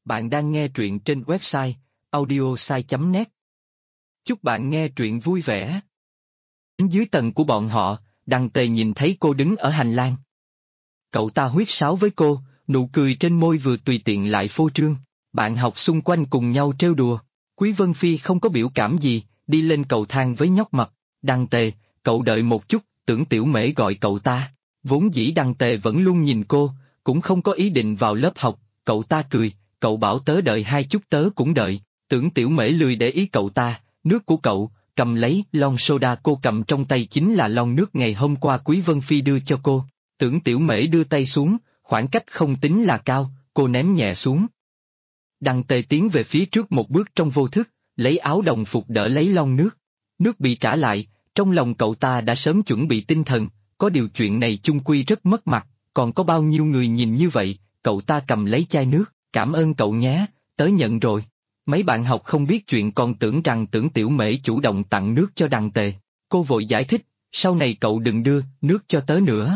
Bạn đang nghe truyện trên website audiosai.net. Chúc bạn nghe truyện vui vẻ. Dưới tầng của bọn họ, Đằng Tề nhìn thấy cô đứng ở hành lang. Cậu ta huýt sáo với cô, nụ cười trên môi vừa tùy tiện lại phô trương. Bạn học xung quanh cùng nhau trêu đùa. Quý Vân Phi không có biểu cảm gì, đi lên cầu thang với nhóc mập. Đằng Tề, cậu đợi một chút, Tưởng Tiểu Mễ gọi cậu ta. Vốn dĩ Đằng Tề vẫn luôn nhìn cô, cũng không có ý định vào lớp học. Cậu ta cười, cậu bảo tớ đợi hai chút tớ cũng đợi. Tưởng Tiểu Mễ lười để ý cậu ta, nước của cậu, cầm lấy lon soda cô cầm trong tay chính là lon nước ngày hôm qua Quý Vân Phi đưa cho cô. Tưởng Tiểu Mễ đưa tay xuống, khoảng cách không tính là cao, cô ném nhẹ xuống. Đằng Tề tiến về phía trước một bước trong vô thức, lấy áo đồng phục đỡ lấy lon nước. Nước bị trả lại, trong lòng cậu ta đã sớm chuẩn bị tinh thần, có điều chuyện này chung quy rất mất mặt, còn có bao nhiêu người nhìn như vậy, cậu ta cầm lấy chai nước, cảm ơn cậu nhé, tớ nhận rồi. Mấy bạn học không biết chuyện còn tưởng rằng Tưởng Tiểu Mễ chủ động tặng nước cho Đằng Tề. Cô vội giải thích, sau này cậu đừng đưa nước cho tớ nữa.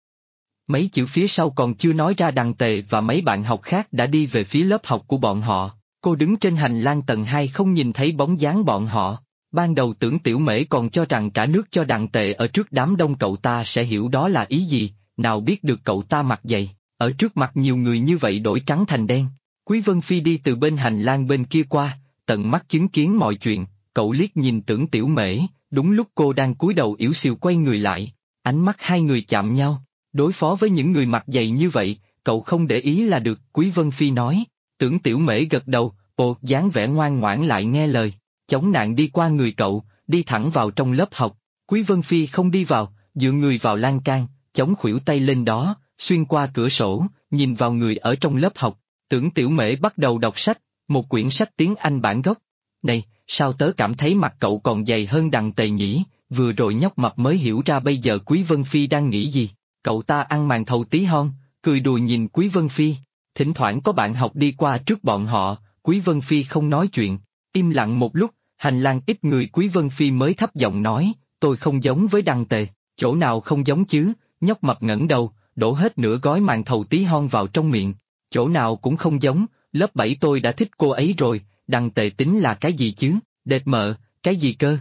Mấy chữ phía sau còn chưa nói ra Đằng Tề và mấy bạn học khác đã đi về phía lớp học của bọn họ. Cô đứng trên hành lang tầng 2 không nhìn thấy bóng dáng bọn họ. Ban đầu Tưởng Tiểu Mễ còn cho rằng trả nước cho Đằng Tề ở trước đám đông cậu ta sẽ hiểu đó là ý gì, nào biết được cậu ta mặt dày, ở trước mặt nhiều người như vậy đổi trắng thành đen. Quý Vân Phi đi từ bên hành lang bên kia qua, tận mắt chứng kiến mọi chuyện, cậu liếc nhìn Tưởng Tiểu Mễ, đúng lúc cô đang cúi đầu yếu xìu quay người lại, ánh mắt hai người chạm nhau, đối phó với những người mặt dày như vậy, cậu không để ý là được, Quý Vân Phi nói. Tưởng Tiểu Mễ gật đầu, dáng vẻ ngoan ngoãn lại nghe lời, chống nạn đi qua người cậu, đi thẳng vào trong lớp học. Quý Vân Phi không đi vào, dựa người vào lan can, chống khuỷu tay lên đó, xuyên qua cửa sổ, nhìn vào người ở trong lớp học. Tưởng Tiểu Mễ bắt đầu đọc sách, một quyển sách tiếng Anh bản gốc. Này, sao tớ cảm thấy mặt cậu còn dày hơn Đằng Tề nhỉ? Vừa rồi nhóc mập mới hiểu ra bây giờ Quý Vân Phi đang nghĩ gì. Cậu ta ăn màn thầu tí hon, cười đùa nhìn Quý Vân Phi. Thỉnh thoảng có bạn học đi qua trước bọn họ, Quý Vân Phi không nói chuyện. Im lặng một lúc, hành lang ít người Quý Vân Phi mới thấp giọng nói, tôi không giống với Đằng Tề, chỗ nào không giống chứ? Nhóc mập ngẩng đầu, đổ hết nửa gói màn thầu tí hon vào trong miệng. Chỗ nào cũng không giống, lớp 7 tôi đã thích cô ấy rồi, Đằng Tề tính là cái gì chứ, đệt mợ, cái gì cơ?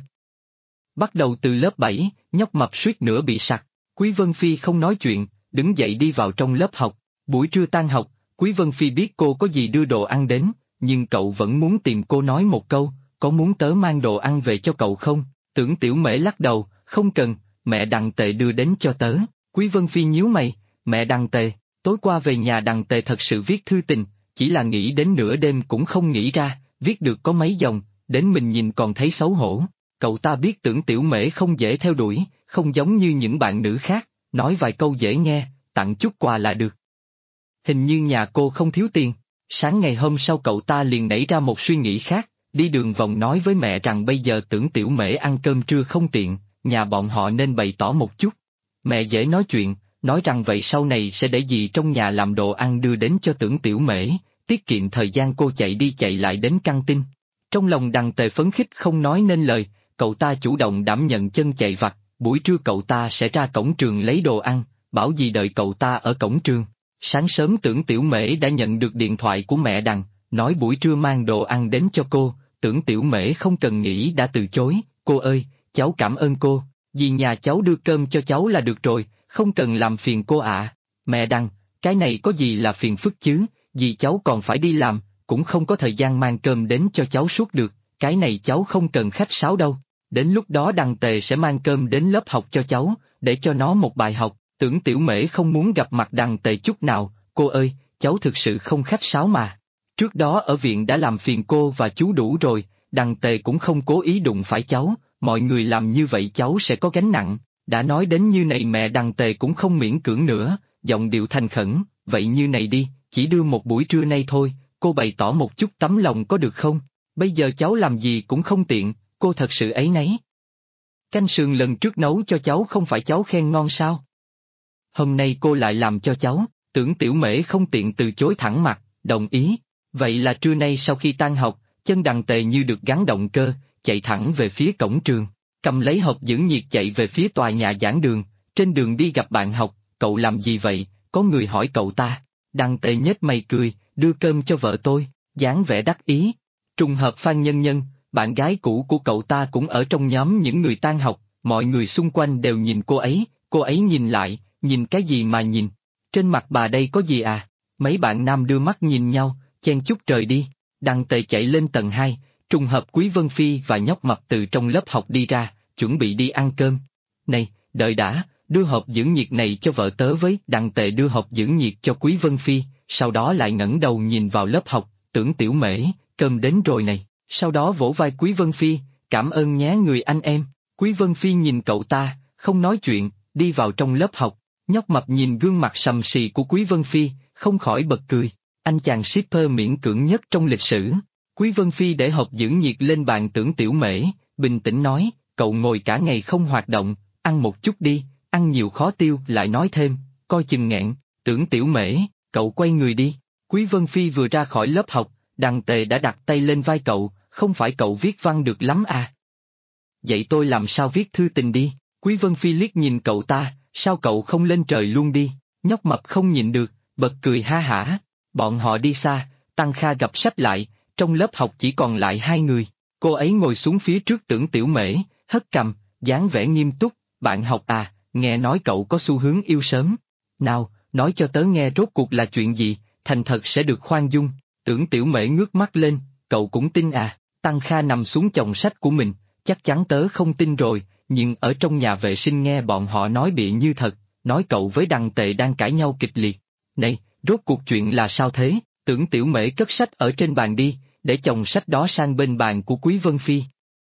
Bắt đầu từ lớp 7, nhóc mập suýt nữa bị sặc. Quý Vân Phi không nói chuyện, đứng dậy đi vào trong lớp học. Buổi trưa tan học, Quý Vân Phi biết cô có gì đưa đồ ăn đến, nhưng cậu vẫn muốn tìm cô nói một câu, có muốn tớ mang đồ ăn về cho cậu không? Tưởng Tiểu Mễ lắc đầu, không cần, mẹ Đằng Tề đưa đến cho tớ. Quý Vân Phi nhíu mày, mẹ Đằng Tề, tối qua về nhà Đằng Tề thật sự viết thư tình, chỉ là nghĩ đến nửa đêm cũng không nghĩ ra, viết được có mấy dòng, đến mình nhìn còn thấy xấu hổ. Cậu ta biết Tưởng Tiểu Mễ không dễ theo đuổi, không giống như những bạn nữ khác, nói vài câu dễ nghe, tặng chút quà là được. Hình như nhà cô không thiếu tiền. Sáng ngày hôm sau cậu ta liền nảy ra một suy nghĩ khác, đi đường vòng nói với mẹ rằng bây giờ Tưởng Tiểu Mễ ăn cơm trưa không tiện, nhà bọn họ nên bày tỏ một chút. Mẹ dễ nói chuyện, nói rằng vậy sau này sẽ để dì trong nhà làm đồ ăn đưa đến cho Tưởng Tiểu Mễ, tiết kiệm thời gian cô chạy đi chạy lại đến căng tin. Trong lòng Đằng Tề phấn khích không nói nên lời, cậu ta chủ động đảm nhận chân chạy vặt, buổi trưa cậu ta sẽ ra cổng trường lấy đồ ăn, bảo dì đợi cậu ta ở cổng trường. Sáng sớm Tưởng Tiểu Mễ đã nhận được điện thoại của mẹ Đằng, nói buổi trưa mang đồ ăn đến cho cô. Tưởng Tiểu Mễ không cần nghĩ đã từ chối, cô ơi, cháu cảm ơn cô, dì nhà cháu đưa cơm cho cháu là được rồi, không cần làm phiền cô ạ. Mẹ Đằng, cái này có gì là phiền phức chứ, dì cháu còn phải đi làm, cũng không có thời gian mang cơm đến cho cháu suốt được, cái này cháu không cần khách sáo đâu. Đến lúc đó Đằng Tề sẽ mang cơm đến lớp học cho cháu, để cho nó một bài học. Tưởng Tiểu Mễ không muốn gặp mặt Đằng Tề chút nào, cô ơi, cháu thực sự không khách sáo mà. Trước đó ở viện đã làm phiền cô và chú đủ rồi, Đằng Tề cũng không cố ý đụng phải cháu, mọi người làm như vậy cháu sẽ có gánh nặng. Đã nói đến như này mẹ Đằng Tề cũng không miễn cưỡng nữa, giọng điệu thành khẩn, vậy như này đi, chỉ đưa một buổi trưa nay thôi, cô bày tỏ một chút tấm lòng có được không? Bây giờ cháu làm gì cũng không tiện, cô thật sự áy náy. Canh sườn lần trước nấu cho cháu không phải cháu khen ngon sao? Hôm nay cô lại làm cho cháu, Tưởng Tiểu Mễ không tiện từ chối thẳng mặt, đồng ý. Vậy là trưa nay sau khi tan học, chân Đằng Tề như được gắn động cơ, chạy thẳng về phía cổng trường, cầm lấy hộp giữ nhiệt chạy về phía tòa nhà giảng đường. Trên đường đi gặp bạn học, cậu làm gì vậy? Có người hỏi cậu ta. Đằng Tề nhếch mày cười, đưa cơm cho vợ tôi. dáng vẻ đắc ý. Trùng hợp Phan Nhân Nhân, bạn gái cũ của cậu ta cũng ở trong nhóm những người tan học, mọi người xung quanh đều nhìn cô ấy nhìn lại, nhìn cái gì mà nhìn? Trên mặt bà đây có gì à? Mấy bạn nam đưa mắt nhìn nhau, chen chúc rời đi. Đằng Tề chạy lên tầng 2, trùng hợp Quý Vân Phi và nhóc mập từ trong lớp học đi ra, chuẩn bị đi ăn cơm. Này, đợi đã, đưa hộp giữ nhiệt này cho vợ tớ với. Đằng Tề đưa hộp giữ nhiệt cho Quý Vân Phi, sau đó lại ngẩng đầu nhìn vào lớp học, Tưởng Tiểu Mễ, cơm đến rồi này. Sau đó vỗ vai Quý Vân Phi, cảm ơn nhé người anh em. Quý Vân Phi nhìn cậu ta, không nói chuyện, đi vào trong lớp học. Nhóc mập nhìn gương mặt sầm sì của Quý Vân Phi, không khỏi bật cười. Anh chàng shipper miễn cưỡng nhất trong lịch sử. Quý Vân Phi để hộp giữ nhiệt lên bàn Tưởng Tiểu Mễ, bình tĩnh nói, cậu ngồi cả ngày không hoạt động, ăn một chút đi, ăn nhiều khó tiêu. Lại nói thêm, coi chừng nghẹn. Tưởng Tiểu Mễ, cậu quay người đi. Quý Vân Phi vừa ra khỏi lớp học, Đằng Tề đã đặt tay lên vai cậu, không phải cậu viết văn được lắm à? Dạy tôi làm sao viết thư tình đi. Quý Vân Phi liếc nhìn cậu ta, sao cậu không lên trời luôn đi? Nhóc mập không nhịn được, bật cười ha hả. Bọn họ đi xa, Tăng Kha gặp sách lại, trong lớp học chỉ còn lại 2 người. Cô ấy ngồi xuống phía trước Tưởng Tiểu Mễ, hất cằm, dáng vẻ nghiêm túc. Bạn học à, nghe nói cậu có xu hướng yêu sớm. Nào, nói cho tớ nghe rốt cuộc là chuyện gì, thành thật sẽ được khoan dung. Tưởng Tiểu Mễ ngước mắt lên, cậu cũng tin à? Tăng Kha nằm xuống chồng sách của mình, chắc chắn tớ không tin rồi, nhưng ở trong nhà vệ sinh nghe bọn họ nói bịa như thật, nói cậu với Đằng Tề đang cãi nhau kịch liệt. Này, rốt cuộc chuyện là sao thế? Tưởng Tiểu Mễ cất sách ở trên bàn đi, để chồng sách đó sang bên bàn của Quý Vân Phi.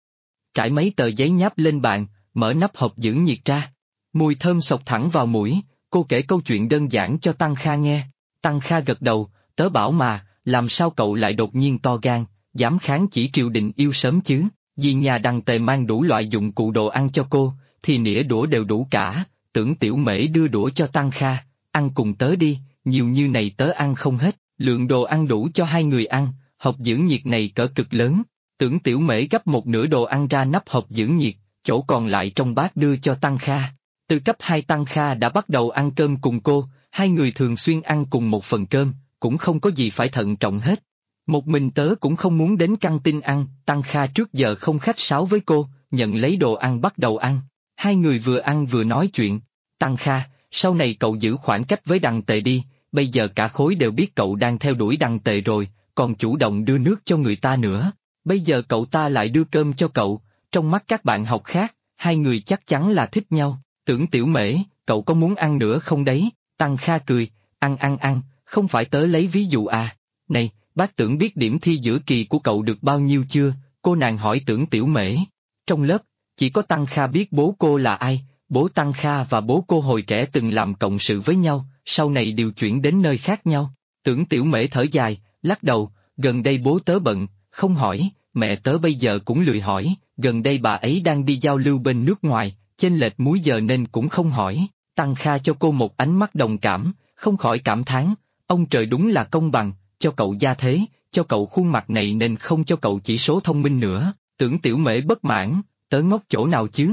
Trải mấy tờ giấy nháp lên bàn, mở nắp hộp giữ nhiệt ra. Mùi thơm xộc thẳng vào mũi, cô kể câu chuyện đơn giản cho Tăng Kha nghe. Tăng Kha gật đầu, tớ bảo mà, làm sao cậu lại đột nhiên to gan, dám kháng chỉ triều đình yêu sớm chứ? Vì nhà Đằng Tề mang đủ loại dụng cụ đồ ăn cho cô, thì nĩa đũa đều đủ cả. Tưởng Tiểu Mễ đưa đũa cho Tăng Kha, ăn cùng tớ đi, nhiều như này tớ ăn không hết. Lượng đồ ăn đủ cho 2 người ăn, hộp giữ nhiệt này cỡ cực lớn. Tưởng Tiểu Mễ gấp một nửa đồ ăn ra nắp hộp giữ nhiệt, chỗ còn lại trong bát đưa cho Tăng Kha. Từ cấp 2 Tăng Kha đã bắt đầu ăn cơm cùng cô, 2 người thường xuyên ăn cùng một phần cơm, cũng không có gì phải thận trọng hết. Một mình tớ cũng không muốn đến căng tin ăn. Tăng Kha trước giờ không khách sáo với cô, nhận lấy đồ ăn bắt đầu ăn. 2 người vừa ăn vừa nói chuyện. Tăng Kha, sau này cậu giữ khoảng cách với Đằng Tề đi, bây giờ cả khối đều biết cậu đang theo đuổi Đằng Tề rồi, còn chủ động đưa nước cho người ta nữa. Bây giờ cậu ta lại đưa cơm cho cậu, trong mắt các bạn học khác, 2 người chắc chắn là thích nhau. Tưởng Tiểu Mễ, cậu có muốn ăn nữa không đấy? Tăng Kha cười, ăn, không phải tớ lấy ví dụ à? Này, bác Tưởng biết điểm thi giữa kỳ của cậu được bao nhiêu chưa? Cô nàng hỏi Tưởng Tiểu Mễ. Trong lớp, chỉ có Tăng Kha biết bố cô là ai. Bố Tăng Kha và bố cô hồi trẻ từng làm cộng sự với nhau, sau này điều chuyển đến nơi khác nhau. Tưởng Tiểu Mễ thở dài, lắc đầu, gần đây bố tớ bận, không hỏi, mẹ tớ bây giờ cũng lười hỏi, gần đây bà ấy đang đi giao lưu bên nước ngoài, chênh lệch múi giờ nên cũng không hỏi. Tăng Kha cho cô một ánh mắt đồng cảm, không khỏi cảm thán, ông trời đúng là công bằng, cho cậu gia thế, cho cậu khuôn mặt này nên không cho cậu chỉ số thông minh nữa. Tưởng Tiểu Mễ bất mãn, tớ ngốc chỗ nào chứ?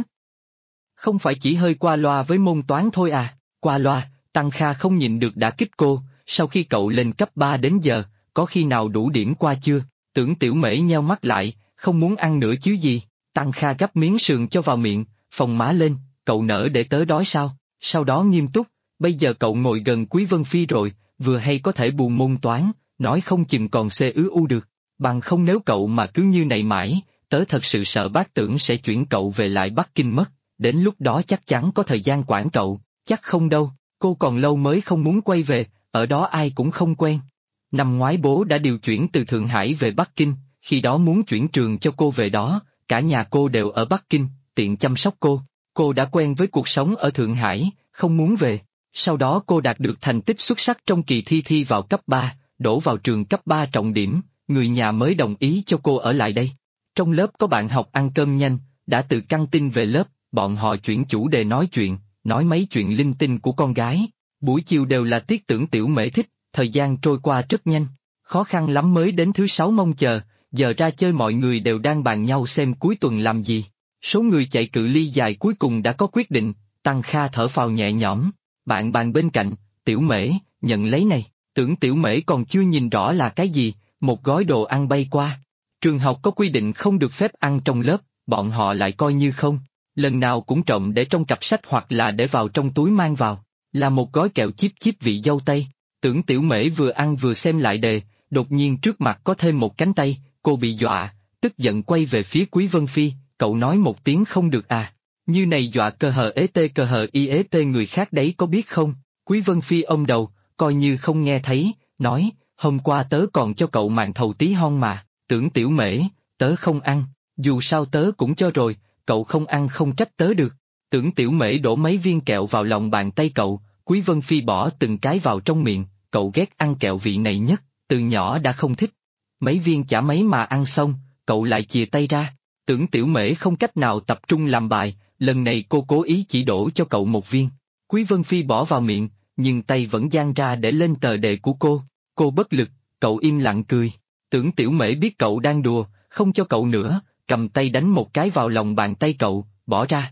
Không phải chỉ hơi qua loa với môn toán thôi à? Qua loa, Tăng Kha không nhịn được đã kích cô, sau khi cậu lên cấp 3 đến giờ, có khi nào đủ điểm qua chưa? Tưởng Tiểu Mễ nheo mắt lại, không muốn ăn nữa chứ gì? Tăng Kha gắp miếng sườn cho vào miệng, phồng má lên, cậu nỡ để tớ đói sao? Sau đó nghiêm túc, bây giờ cậu ngồi gần Quý Vân Phi rồi, vừa hay có thể bù môn toán, nói không chừng còn CU được. Bằng không nếu cậu mà cứ như này mãi, tớ thật sự sợ bác Tưởng sẽ chuyển cậu về lại Bắc Kinh mất, đến lúc đó chắc chắn có thời gian quản cậu, chắc không đâu, cô còn lâu mới không muốn quay về, ở đó ai cũng không quen. Năm ngoái bố đã điều chuyển từ Thượng Hải về Bắc Kinh, khi đó muốn chuyển trường cho cô về đó, cả nhà cô đều ở Bắc Kinh, tiện chăm sóc cô đã quen với cuộc sống ở Thượng Hải, không muốn về. Sau đó cô đạt được thành tích xuất sắc trong kỳ thi vào cấp 3, đổ vào trường cấp 3 trọng điểm, người nhà mới đồng ý cho cô ở lại đây. Trong lớp có bạn học ăn cơm nhanh, đã từ căng tin về lớp, bọn họ chuyển chủ đề nói chuyện, nói mấy chuyện linh tinh của con gái. Buổi chiều đều là tiết Tưởng Tiểu Mễ thích, thời gian trôi qua rất nhanh, khó khăn lắm mới đến thứ 6 mong chờ, giờ ra chơi mọi người đều đang bàn nhau xem cuối tuần làm gì. Số người chạy cự ly dài cuối cùng đã có quyết định, Tăng Kha thở phào nhẹ nhõm, bạn bàn bên cạnh, Tiểu Mễ, nhận lấy này. Tưởng Tiểu Mễ còn chưa nhìn rõ là cái gì, một gói đồ ăn bay qua. Trường học có quy định không được phép ăn trong lớp, bọn họ lại coi như không. Lần nào cũng trộm để trong cặp sách hoặc là để vào trong túi mang vào. Là một gói kẹo chíp chíp vị dâu tây. Tưởng Tiểu Mễ vừa ăn vừa xem lại đề, đột nhiên trước mặt có thêm một cánh tay, cô bị dọa, tức giận quay về phía Quý Vân Phi, cậu nói một tiếng không được à. Như này dọa cơ hờ ế tê cơ hờ y ế tê người khác đấy có biết không? Quý Vân Phi ôm đầu, coi như không nghe thấy, nói, hôm qua tớ còn cho cậu màn thầu tí hon mà, Tưởng Tiểu Mễ, tớ không ăn, dù sao tớ cũng cho rồi, cậu không ăn không trách tớ được. Tưởng Tiểu Mễ đổ mấy viên kẹo vào lòng bàn tay cậu, Quý Vân Phi bỏ từng cái vào trong miệng, cậu ghét ăn kẹo vị này nhất, từ nhỏ đã không thích. Mấy viên chả mấy mà ăn xong, cậu lại chìa tay ra, Tưởng Tiểu Mễ không cách nào tập trung làm bài, lần này cô cố ý chỉ đổ cho cậu một viên. Quý Vân Phi bỏ vào miệng, nhưng tay vẫn dang ra để lên tờ đề của cô bất lực, cậu im lặng cười. Tưởng Tiểu Mễ biết cậu đang đùa, không cho cậu nữa, cầm tay đánh một cái vào lòng bàn tay cậu, bỏ ra.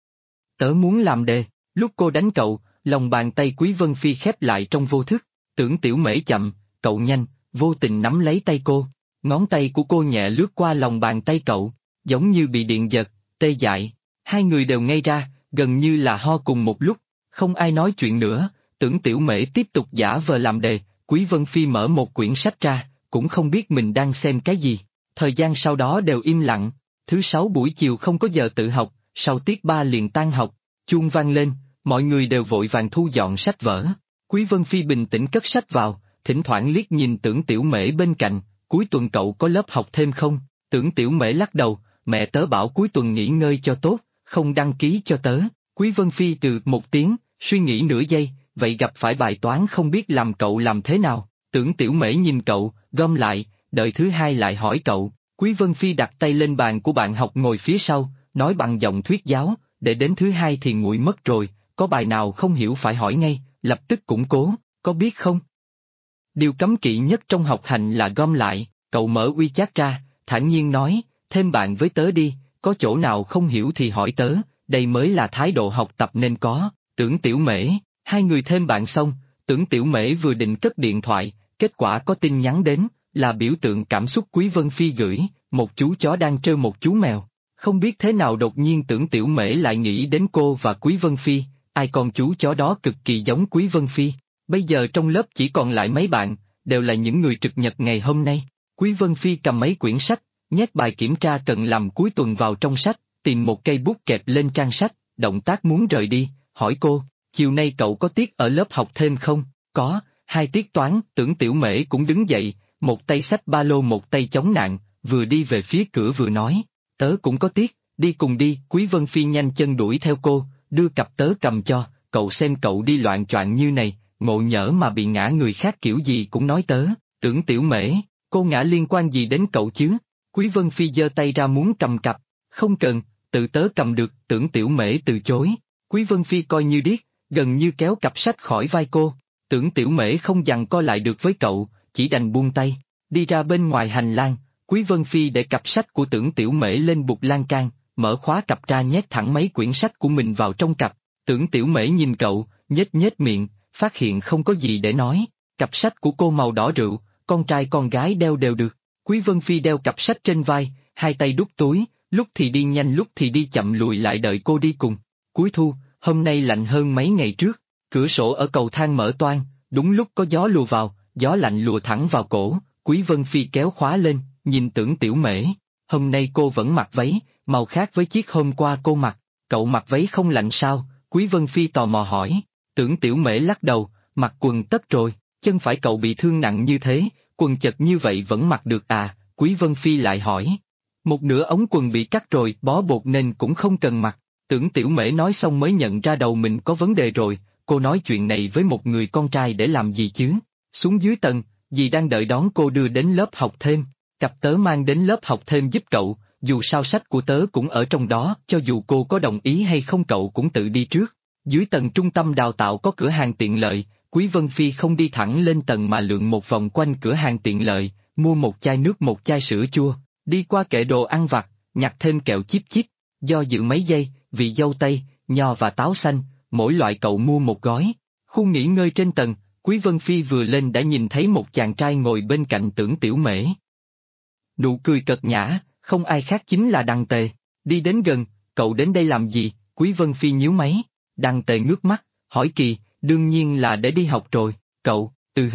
Tớ muốn làm đề, lúc cô đánh cậu, lòng bàn tay Quý Vân Phi khép lại trong vô thức, Tưởng Tiểu Mễ chậm, cậu nhanh, vô tình nắm lấy tay cô, ngón tay của cô nhẹ lướt qua lòng bàn tay cậu, giống như bị điện giật, tê dại, hai người đều ngây ra, gần như là ho cùng một lúc, không ai nói chuyện nữa, Tưởng Tiểu Mễ tiếp tục giả vờ làm đề, Quý Vân Phi mở một quyển sách ra, cũng không biết mình đang xem cái gì, thời gian sau đó đều im lặng, thứ sáu buổi chiều không có giờ tự học, sau tiết 3 liền tan học, chuông vang lên, mọi người đều vội vàng thu dọn sách vở, Quý Vân Phi bình tĩnh cất sách vào, thỉnh thoảng liếc nhìn Tưởng Tiểu Mễ bên cạnh, cuối tuần cậu có lớp học thêm không? Tưởng Tiểu Mễ lắc đầu, mẹ tớ bảo cuối tuần nghỉ ngơi cho tốt, không đăng ký cho tớ. Quý Vân Phi từ một tiếng, suy nghĩ nửa giây, vậy gặp phải bài toán không biết làm cậu làm thế nào? Tưởng Tiểu Mễ nhìn cậu, gom lại, đợi thứ hai lại hỏi cậu. Quý Vân Phi đặt tay lên bàn của bạn học ngồi phía sau, nói bằng giọng thuyết giáo, để đến thứ hai thì nguội mất rồi, có bài nào không hiểu phải hỏi ngay, lập tức củng cố, có biết không? Điều cấm kỵ nhất trong học hành là gom lại, cậu mở WeChat ra, thản nhiên nói, thêm bạn với tớ đi, có chỗ nào không hiểu thì hỏi tớ, đây mới là thái độ học tập nên có. Tưởng Tiểu Mễ, hai người thêm bạn xong, Tưởng Tiểu Mễ vừa định cất điện thoại, kết quả có tin nhắn đến, là biểu tượng cảm xúc Quý Vân Phi gửi, một chú chó đang trêu một chú mèo. Không biết thế nào đột nhiên Tưởng Tiểu Mễ lại nghĩ đến cô và Quý Vân Phi, ai con chú chó đó cực kỳ giống Quý Vân Phi. Bây giờ trong lớp chỉ còn lại mấy bạn, đều là những người trực nhật ngày hôm nay. Quý Vân Phi cầm mấy quyển sách, nhét bài kiểm tra cần làm cuối tuần vào trong sách, tìm một cây bút kẹp lên trang sách, động tác muốn rời đi, hỏi cô, chiều nay cậu có tiết ở lớp học thêm không? Có, 2 tiết toán. Tưởng Tiểu Mễ cũng đứng dậy, một tay xách ba lô một tay chống nạn, vừa đi về phía cửa vừa nói, tớ cũng có tiết, đi cùng đi. Quý Vân Phi nhanh chân đuổi theo cô, đưa cặp tớ cầm cho, cậu xem cậu đi loạn choạng như này, ngộ nhỡ mà bị ngã người khác kiểu gì cũng nói tớ. Tưởng Tiểu Mễ, cô ngã liên quan gì đến cậu chứ? Quý Vân Phi giơ tay ra muốn cầm cặp, không cần, tự tớ cầm được. Tưởng Tiểu Mễ từ chối, Quý Vân Phi coi như điếc, gần như kéo cặp sách khỏi vai cô. Tưởng Tiểu Mễ không dằn co lại được với cậu, chỉ đành buông tay, đi ra bên ngoài hành lang. Quý Vân Phi để cặp sách của Tưởng Tiểu Mễ lên bục lan can, mở khóa cặp ra nhét thẳng mấy quyển sách của mình vào trong cặp. Tưởng Tiểu Mễ nhìn cậu, nhếch nhếch miệng, phát hiện không có gì để nói. Cặp sách của cô màu đỏ rượu, con trai con gái đeo đều được. Quý Vân Phi đeo cặp sách trên vai, hai tay đút túi, lúc thì đi nhanh lúc thì đi chậm lùi lại đợi cô đi cùng. Cuối thu, hôm nay lạnh hơn mấy ngày trước, cửa sổ ở cầu thang mở toang, đúng lúc có gió lùa vào, gió lạnh lùa thẳng vào cổ. Quý Vân Phi kéo khóa lên, nhìn Tưởng Tiểu Mễ, hôm nay cô vẫn mặc váy, màu khác với chiếc hôm qua cô mặc, cậu mặc váy không lạnh sao? Quý Vân Phi tò mò hỏi. Tưởng Tiểu Mễ lắc đầu, mặc quần tất rồi, chân phải cậu bị thương nặng như thế, quần chật như vậy vẫn mặc được à? Quý Vân Phi lại hỏi. Một nửa ống quần bị cắt rồi, bó bột nên cũng không cần mặc. Tưởng Tiểu Mễ nói xong mới nhận ra đầu mình có vấn đề rồi, cô nói chuyện này với một người con trai để làm gì chứ? Xuống dưới tầng, dì đang đợi đón cô đưa đến lớp học thêm, cặp tớ mang đến lớp học thêm giúp cậu, dù sao sách của tớ cũng ở trong đó, cho dù cô có đồng ý hay không cậu cũng tự đi trước. Dưới tầng trung tâm đào tạo có cửa hàng tiện lợi, Quý Vân Phi không đi thẳng lên tầng mà lượn một vòng quanh cửa hàng tiện lợi, mua một chai nước một chai sữa chua, đi qua kệ đồ ăn vặt, nhặt thêm kẹo chíp chíp, do dự mấy giây, vị dâu tây, nho và táo xanh, mỗi loại cậu mua một gói. Khu nghỉ ngơi trên tầng, Quý Vân Phi vừa lên đã nhìn thấy một chàng trai ngồi bên cạnh Tưởng Tiểu Mễ. Nụ cười cợt nhã, không ai khác chính là Đằng Tề. Đi đến gần, cậu đến đây làm gì? Quý Vân Phi nhíu máy. Đằng Tề ngước mắt, hỏi kỳ, đương nhiên là để đi học rồi. Cậu,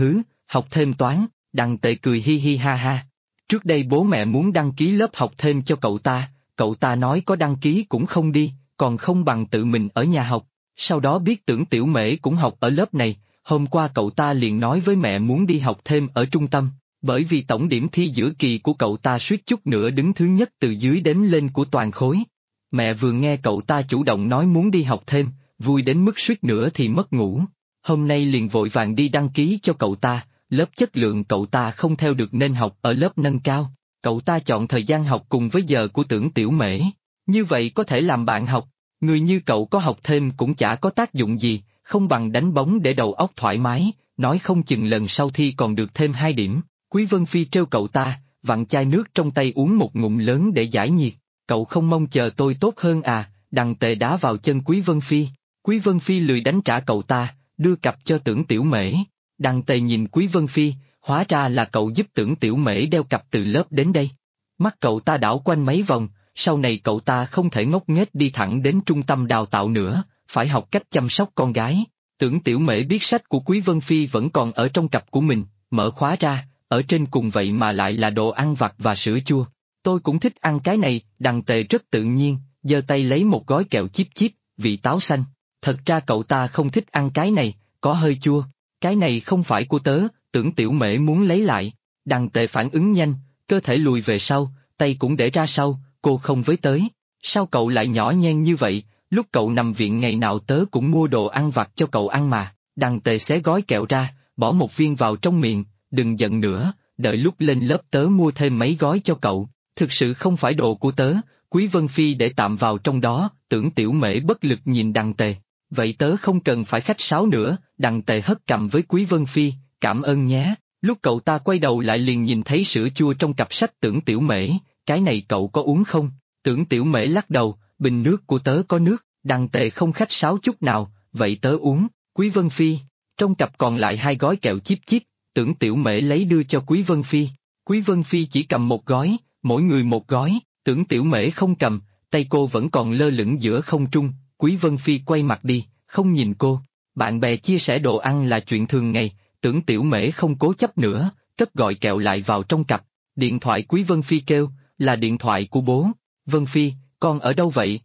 học thêm toán. Đằng Tề cười hi hi ha ha. Trước đây bố mẹ muốn đăng ký lớp học thêm cho cậu ta nói có đăng ký cũng không đi, còn không bằng tự mình ở nhà học. Sau đó biết Tưởng Tiểu Mễ cũng học ở lớp này, hôm qua cậu ta liền nói với mẹ muốn đi học thêm ở trung tâm, bởi vì tổng điểm thi giữa kỳ của cậu ta suýt chút nữa đứng thứ nhất từ dưới đếm lên của toàn khối. Mẹ vừa nghe cậu ta chủ động nói muốn đi học thêm, vui đến mức suýt nữa thì mất ngủ. Hôm nay liền vội vàng đi đăng ký cho cậu ta, lớp chất lượng cậu ta không theo được nên học ở lớp nâng cao. Cậu ta chọn thời gian học cùng với giờ của Tưởng Tiểu Mễ. Như vậy có thể làm bạn học, người như cậu có học thêm cũng chả có tác dụng gì, không bằng đánh bóng để đầu óc thoải mái, nói không chừng lần sau thi còn được thêm 2 điểm. Quý Vân Phi trêu cậu ta, vặn chai nước trong tay uống một ngụm lớn để giải nhiệt. Cậu không mong chờ tôi tốt hơn à? Đằng Tề đá vào chân Quý Vân Phi. Quý Vân Phi lười đánh trả cậu ta, đưa cặp cho Tưởng Tiểu Mễ. Đằng Tề nhìn Quý Vân Phi, hóa ra là cậu giúp Tưởng Tiểu Mễ đeo cặp từ lớp đến đây. Mắt cậu ta đảo quanh mấy vòng, sau này cậu ta không thể ngốc nghếch đi thẳng đến trung tâm đào tạo nữa, phải học cách chăm sóc con gái. Tưởng Tiểu Mễ biết sách của Quý Vân Phi vẫn còn ở trong cặp của mình, mở khóa ra, ở trên cùng vậy mà lại là đồ ăn vặt và sữa chua. Tôi cũng thích ăn cái này. Đằng Tề rất tự nhiên, giơ tay lấy một gói kẹo chíp chíp, vị táo xanh. Thật ra cậu ta không thích ăn cái này, có hơi chua. Cái này không phải của tớ. Tưởng Tiểu Mễ muốn lấy lại. Đằng Tề phản ứng nhanh, cơ thể lùi về sau, tay cũng để ra sau, cô không với tới. Sao cậu lại nhỏ nhen như vậy, lúc cậu nằm viện ngày nào tớ cũng mua đồ ăn vặt cho cậu ăn mà. Đằng Tề xé gói kẹo ra, bỏ một viên vào trong miệng, đừng giận nữa, đợi lúc lên lớp tớ mua thêm mấy gói cho cậu, thực sự không phải đồ của tớ. Quý Vân Phi để tạm vào trong đó. Tưởng Tiểu Mễ bất lực nhìn Đằng Tề. Vậy tớ không cần phải khách sáo nữa. Đằng Tề hất cằm với Quý Vân Phi, cảm ơn nhé. Lúc cậu ta quay đầu lại liền nhìn thấy sữa chua trong cặp sách Tưởng Tiểu Mễ. Cái này cậu có uống không? Tưởng Tiểu Mễ lắc đầu, bình nước của tớ có nước. Đằng Tề không khách sáo chút nào, vậy tớ uống. Quý Vân Phi, trong cặp còn lại 2 gói kẹo chíp chíp. Tưởng Tiểu Mễ lấy đưa cho Quý Vân Phi. Quý Vân Phi chỉ cầm một gói, mỗi người một gói. Tưởng Tiểu Mễ không cầm, tay cô vẫn còn lơ lửng giữa không trung. Quý Vân Phi quay mặt đi, không nhìn cô. Bạn bè chia sẻ đồ ăn là chuyện thường ngày. Tưởng Tiểu Mễ không cố chấp nữa, cất gọi kẹo lại vào trong cặp. Điện thoại Quý Vân Phi kêu, là điện thoại của bố. Vân Phi, con ở đâu vậy?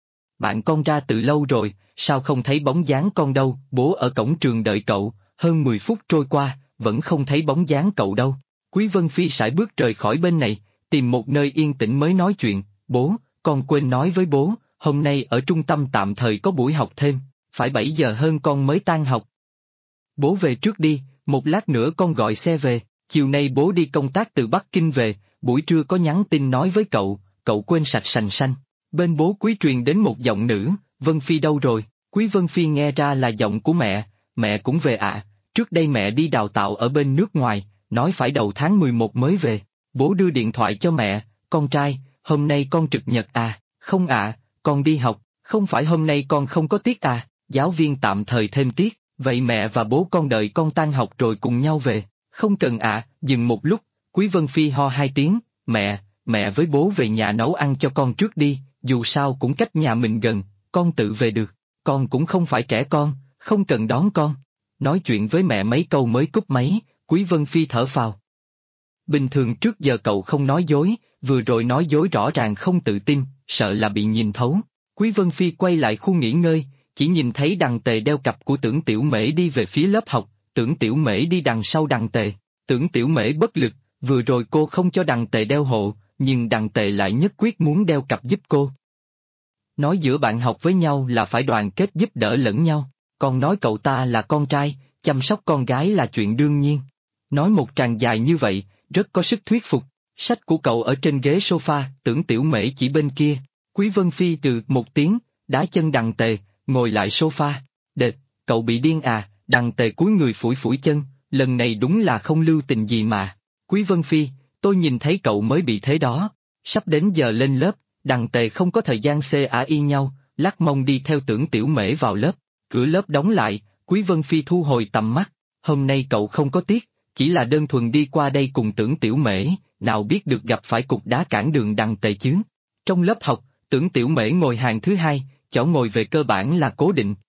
Bạn con ra từ lâu rồi, sao không thấy bóng dáng con đâu? Bố ở cổng trường đợi cậu, hơn 10 phút trôi qua, vẫn không thấy bóng dáng cậu đâu. Quý Vân Phi sải bước rời khỏi bên này, tìm một nơi yên tĩnh mới nói chuyện. Bố, con quên nói với bố, hôm nay ở trung tâm tạm thời có buổi học thêm, phải 7 giờ hơn con mới tan học. Bố về trước đi, một lát nữa con gọi xe về. Chiều nay bố đi công tác từ Bắc Kinh về, buổi trưa có nhắn tin nói với cậu quên sạch sành xanh. Bên bố Quý truyền đến một giọng nữ, Vân Phi đâu rồi? Quý Vân Phi nghe ra là giọng của mẹ cũng về ạ. Trước đây mẹ đi đào tạo ở bên nước ngoài, nói phải đầu tháng 11 mới về. Bố đưa điện thoại cho mẹ, con trai, hôm nay con trực nhật à? Không ạ, con đi học. Không phải hôm nay con không có tiết à? Giáo viên tạm thời thêm tiết, vậy mẹ và bố con đợi con tan học rồi cùng nhau về. Không cần ạ. Dừng một lúc, Quý Vân Phi ho 2 tiếng, mẹ với bố về nhà nấu ăn cho con trước đi, dù sao cũng cách nhà mình gần, con tự về được, con cũng không phải trẻ con, không cần đón con. Nói chuyện với mẹ mấy câu mới cúp máy, Quý Vân Phi thở phào. Bình thường trước giờ cậu không nói dối, vừa rồi nói dối rõ ràng không tự tin, sợ là bị nhìn thấu. Quý Vân Phi quay lại khu nghỉ ngơi, chỉ nhìn thấy Đằng Tề đeo cặp của Tưởng Tiểu Mễ đi về phía lớp học, Tưởng Tiểu Mễ đi đằng sau Đằng Tề. Tưởng Tiểu Mễ bất lực, vừa rồi cô không cho Đằng Tề đeo hộ, nhưng Đằng Tề lại nhất quyết muốn đeo cặp giúp cô. Nói giữa bạn học với nhau là phải đoàn kết giúp đỡ lẫn nhau, còn nói cậu ta là con trai, chăm sóc con gái là chuyện đương nhiên. Nói một tràng dài như vậy, rất có sức thuyết phục. Sách của cậu ở trên ghế sofa, Tưởng Tiểu Mễ chỉ bên kia. Quý Vân Phi từ một tiếng, đá chân Đằng Tề, ngồi lại sofa. Đệt, cậu bị điên à? Đằng Tề cúi người phủi phủi chân, lần này đúng là không lưu tình gì mà. Quý Vân Phi, tôi nhìn thấy cậu mới bị thế đó. Sắp đến giờ lên lớp, Đằng Tề không có thời gian y nhau, lắc mông đi theo Tưởng Tiểu Mễ vào lớp. Cửa lớp đóng lại, Quý Vân Phi thu hồi tầm mắt. Hôm nay cậu không có tiếc, chỉ là đơn thuần đi qua đây cùng Tưởng Tiểu Mễ, nào biết được gặp phải cục đá cản đường Đằng Tề chứ. Trong lớp học, Tưởng Tiểu Mễ ngồi hàng thứ hai, chỗ ngồi về cơ bản là cố định.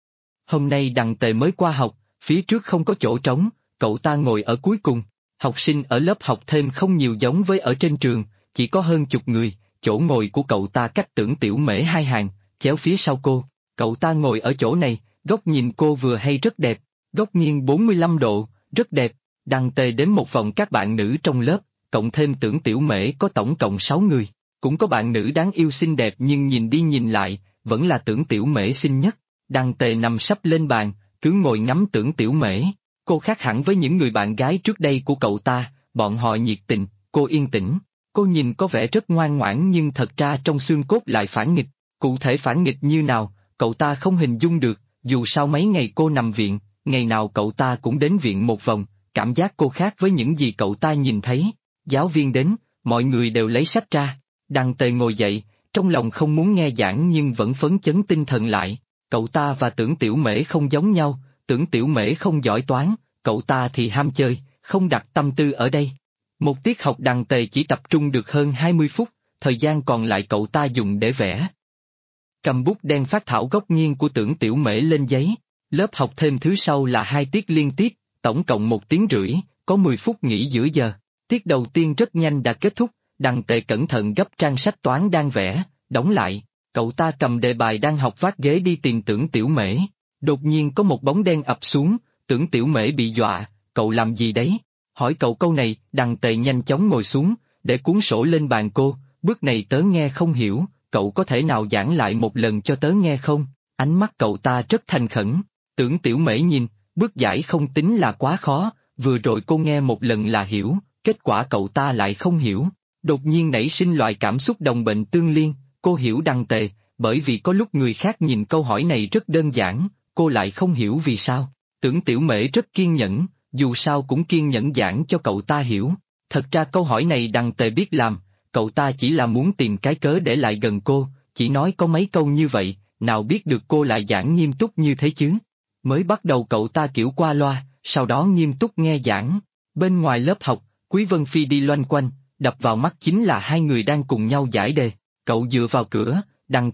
Hôm nay Đằng Tề mới qua học, phía trước không có chỗ trống, cậu ta ngồi ở cuối cùng. Học sinh ở lớp học thêm không nhiều giống với ở trên trường, chỉ có hơn chục người, chỗ ngồi của cậu ta cách Tưởng Tiểu Mễ hai hàng, chéo phía sau cô. Cậu ta ngồi ở chỗ này, góc nhìn cô vừa hay rất đẹp, góc nghiêng 45 độ, rất đẹp. Đằng Tề đến một vòng các bạn nữ trong lớp, cộng thêm Tưởng Tiểu Mễ có tổng cộng 6 người. Cũng có bạn nữ đáng yêu xinh đẹp nhưng nhìn đi nhìn lại, vẫn là Tưởng Tiểu Mễ xinh nhất. Đằng Tề nằm sấp lên bàn, cứ ngồi ngắm Tưởng Tiểu Mễ. Cô khác hẳn với những người bạn gái trước đây của cậu ta, bọn họ nhiệt tình, cô yên tĩnh. Cô nhìn có vẻ rất ngoan ngoãn nhưng thật ra trong xương cốt lại phản nghịch. Cụ thể phản nghịch như nào, cậu ta không hình dung được, dù sao mấy ngày cô nằm viện, ngày nào cậu ta cũng đến viện một vòng, cảm giác cô khác với những gì cậu ta nhìn thấy. Giáo viên đến, mọi người đều lấy sách ra. Đằng Tề ngồi dậy, trong lòng không muốn nghe giảng nhưng vẫn phấn chấn tinh thần lại. Cậu ta và Tưởng Tiểu Mễ không giống nhau, Tưởng Tiểu Mễ không giỏi toán, cậu ta thì ham chơi, không đặt tâm tư ở đây. Một tiết học Đằng Tề chỉ tập trung được hơn 20 phút, thời gian còn lại cậu ta dùng để vẽ. Cầm bút đen phác thảo góc nghiêng của Tưởng Tiểu Mễ lên giấy. Lớp học thêm thứ sau là 2 tiết liên tiếp, tổng cộng 1 tiếng rưỡi, có 10 phút nghỉ giữa giờ. Tiết đầu tiên rất nhanh đã kết thúc, Đằng Tề cẩn thận gấp trang sách toán đang vẽ, đóng lại. Cậu ta cầm đề bài đang học vác ghế đi tìm Tưởng Tiểu Mễ. Đột nhiên có một bóng đen ập xuống, Tưởng Tiểu Mễ bị dọa, cậu làm gì đấy? Hỏi cậu câu này, Đằng Tề nhanh chóng ngồi xuống, để cuốn sổ lên bàn cô, bước này tớ nghe không hiểu, cậu có thể nào giảng lại một lần cho tớ nghe không? Ánh mắt cậu ta rất thành khẩn. Tưởng Tiểu Mễ nhìn, bước giải không tính là quá khó, vừa rồi cô nghe một lần là hiểu, kết quả cậu ta lại không hiểu. Đột nhiên nảy sinh loại cảm xúc đồng bệnh tương liên, cô hiểu Đằng Tề, bởi vì có lúc người khác nhìn câu hỏi này rất đơn giản, cô lại không hiểu vì sao. Tưởng Tiểu Mễ rất kiên nhẫn, dù sao cũng kiên nhẫn giảng cho cậu ta hiểu. Thật ra câu hỏi này Đằng Tề biết làm, cậu ta chỉ là muốn tìm cái cớ để lại gần cô, chỉ nói có mấy câu như vậy, nào biết được cô lại giảng nghiêm túc như thế chứ. Mới bắt đầu cậu ta kiểu qua loa, sau đó nghiêm túc nghe giảng. Bên ngoài lớp học, Quý Vân Phi đi loanh quanh, đập vào mắt chính là hai người đang cùng nhau giải đề. Cậu dựa vào cửa,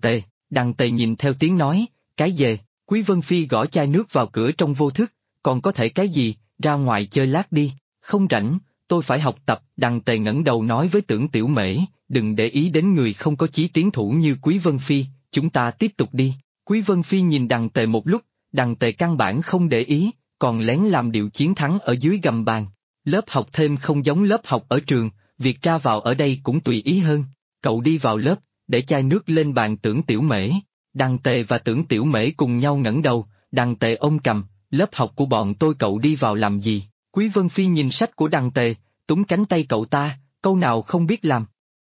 Đằng Tề nhìn theo tiếng nói, cái về, Quý Vân Phi gõ chai nước vào cửa trong vô thức, còn có thể cái gì, ra ngoài chơi lát đi, không rảnh, tôi phải học tập. Đằng Tề ngẩng đầu nói với Tưởng Tiểu Mễ, đừng để ý đến người không có chí tiến thủ như Quý Vân Phi, chúng ta tiếp tục đi. Quý Vân Phi nhìn Đằng Tề một lúc, Đằng Tề căn bản không để ý, còn lén làm điệu chiến thắng ở dưới gầm bàn. Lớp học thêm không giống lớp học ở trường, việc ra vào ở đây cũng tùy ý hơn. Cậu đi vào lớp, để chai nước lên bàn Tưởng Tiểu Mễ. Đằng Tề và Tưởng Tiểu Mễ cùng nhau ngẩng đầu, Đằng Tề ôm cằm, lớp học của bọn tôi cậu đi vào làm gì? Quý Vân Phi nhìn sách của Đằng Tề, túm cánh tay cậu ta, câu nào không biết làm.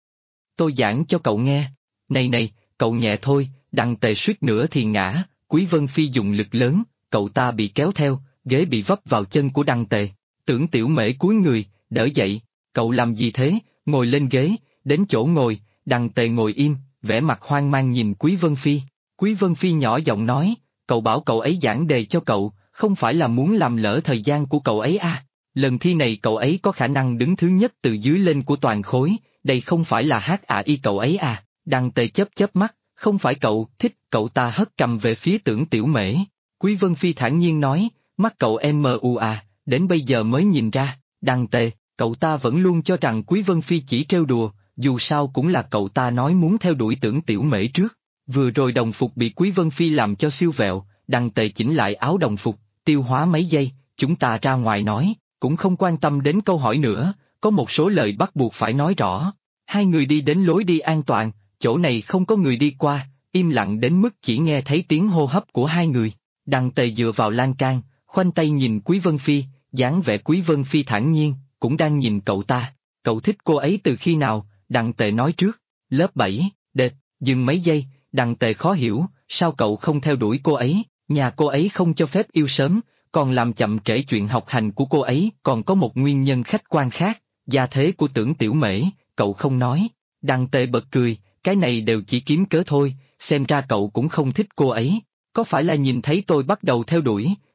Tôi giảng cho cậu nghe. Này, cậu nhẹ thôi, Đằng Tề suýt nữa thì ngã, Quý Vân Phi dùng lực lớn, cậu ta bị kéo theo, ghế bị vấp vào chân của Đằng Tề. Tưởng Tiểu Mễ cúi người, đỡ dậy, cậu làm gì thế, ngồi lên ghế, đến chỗ ngồi. Đằng Tề ngồi im, vẻ mặt hoang mang nhìn Quý Vân Phi. Quý Vân Phi nhỏ giọng nói, cậu bảo cậu ấy giảng đề cho cậu, không phải là muốn làm lỡ thời gian của cậu ấy à? Lần thi này cậu ấy có khả năng đứng thứ nhất từ dưới lên của toàn khối, đây không phải là HAI cậu ấy à? Đằng Tề chớp mắt, không phải cậu thích, cậu ta hất cầm về phía Tưởng Tiểu Mễ. Quý Vân Phi thản nhiên nói, mắt cậu MU à, đến bây giờ mới nhìn ra. Đằng Tề, cậu ta vẫn luôn cho rằng Quý Vân Phi chỉ trêu đùa, dù sao cũng là cậu ta nói muốn theo đuổi Tưởng Tiểu Mễ trước. Vừa rồi đồng phục bị Quý Vân Phi làm cho siêu vẹo, Đằng Tề chỉnh lại áo đồng phục, tiêu hóa mấy giây, chúng ta ra ngoài nói, cũng không quan tâm đến câu hỏi nữa, có một số lời bắt buộc phải nói rõ. Hai người đi đến lối đi an toàn, chỗ này không có người đi qua, im lặng đến mức chỉ nghe thấy tiếng hô hấp của hai người. Đằng Tề dựa vào lan can, khoanh tay nhìn Quý Vân Phi, dáng vẻ Quý Vân Phi thản nhiên, cũng đang nhìn cậu ta. Cậu thích cô ấy từ khi nào? Đằng Tề nói trước. Lớp 7, đệt, dừng mấy giây, Đằng Tề khó hiểu, sao cậu không theo đuổi cô ấy, nhà cô ấy không cho phép yêu sớm, còn làm chậm trễ chuyện học hành của cô ấy, còn có một nguyên nhân khách quan khác, gia thế của Tưởng Tiểu Mễ, cậu không nói. Đằng Tề bật cười, cái này đều chỉ kiếm cớ thôi, xem ra cậu cũng không thích cô ấy, có phải là nhìn thấy tôi bắt đầu theo đuổi,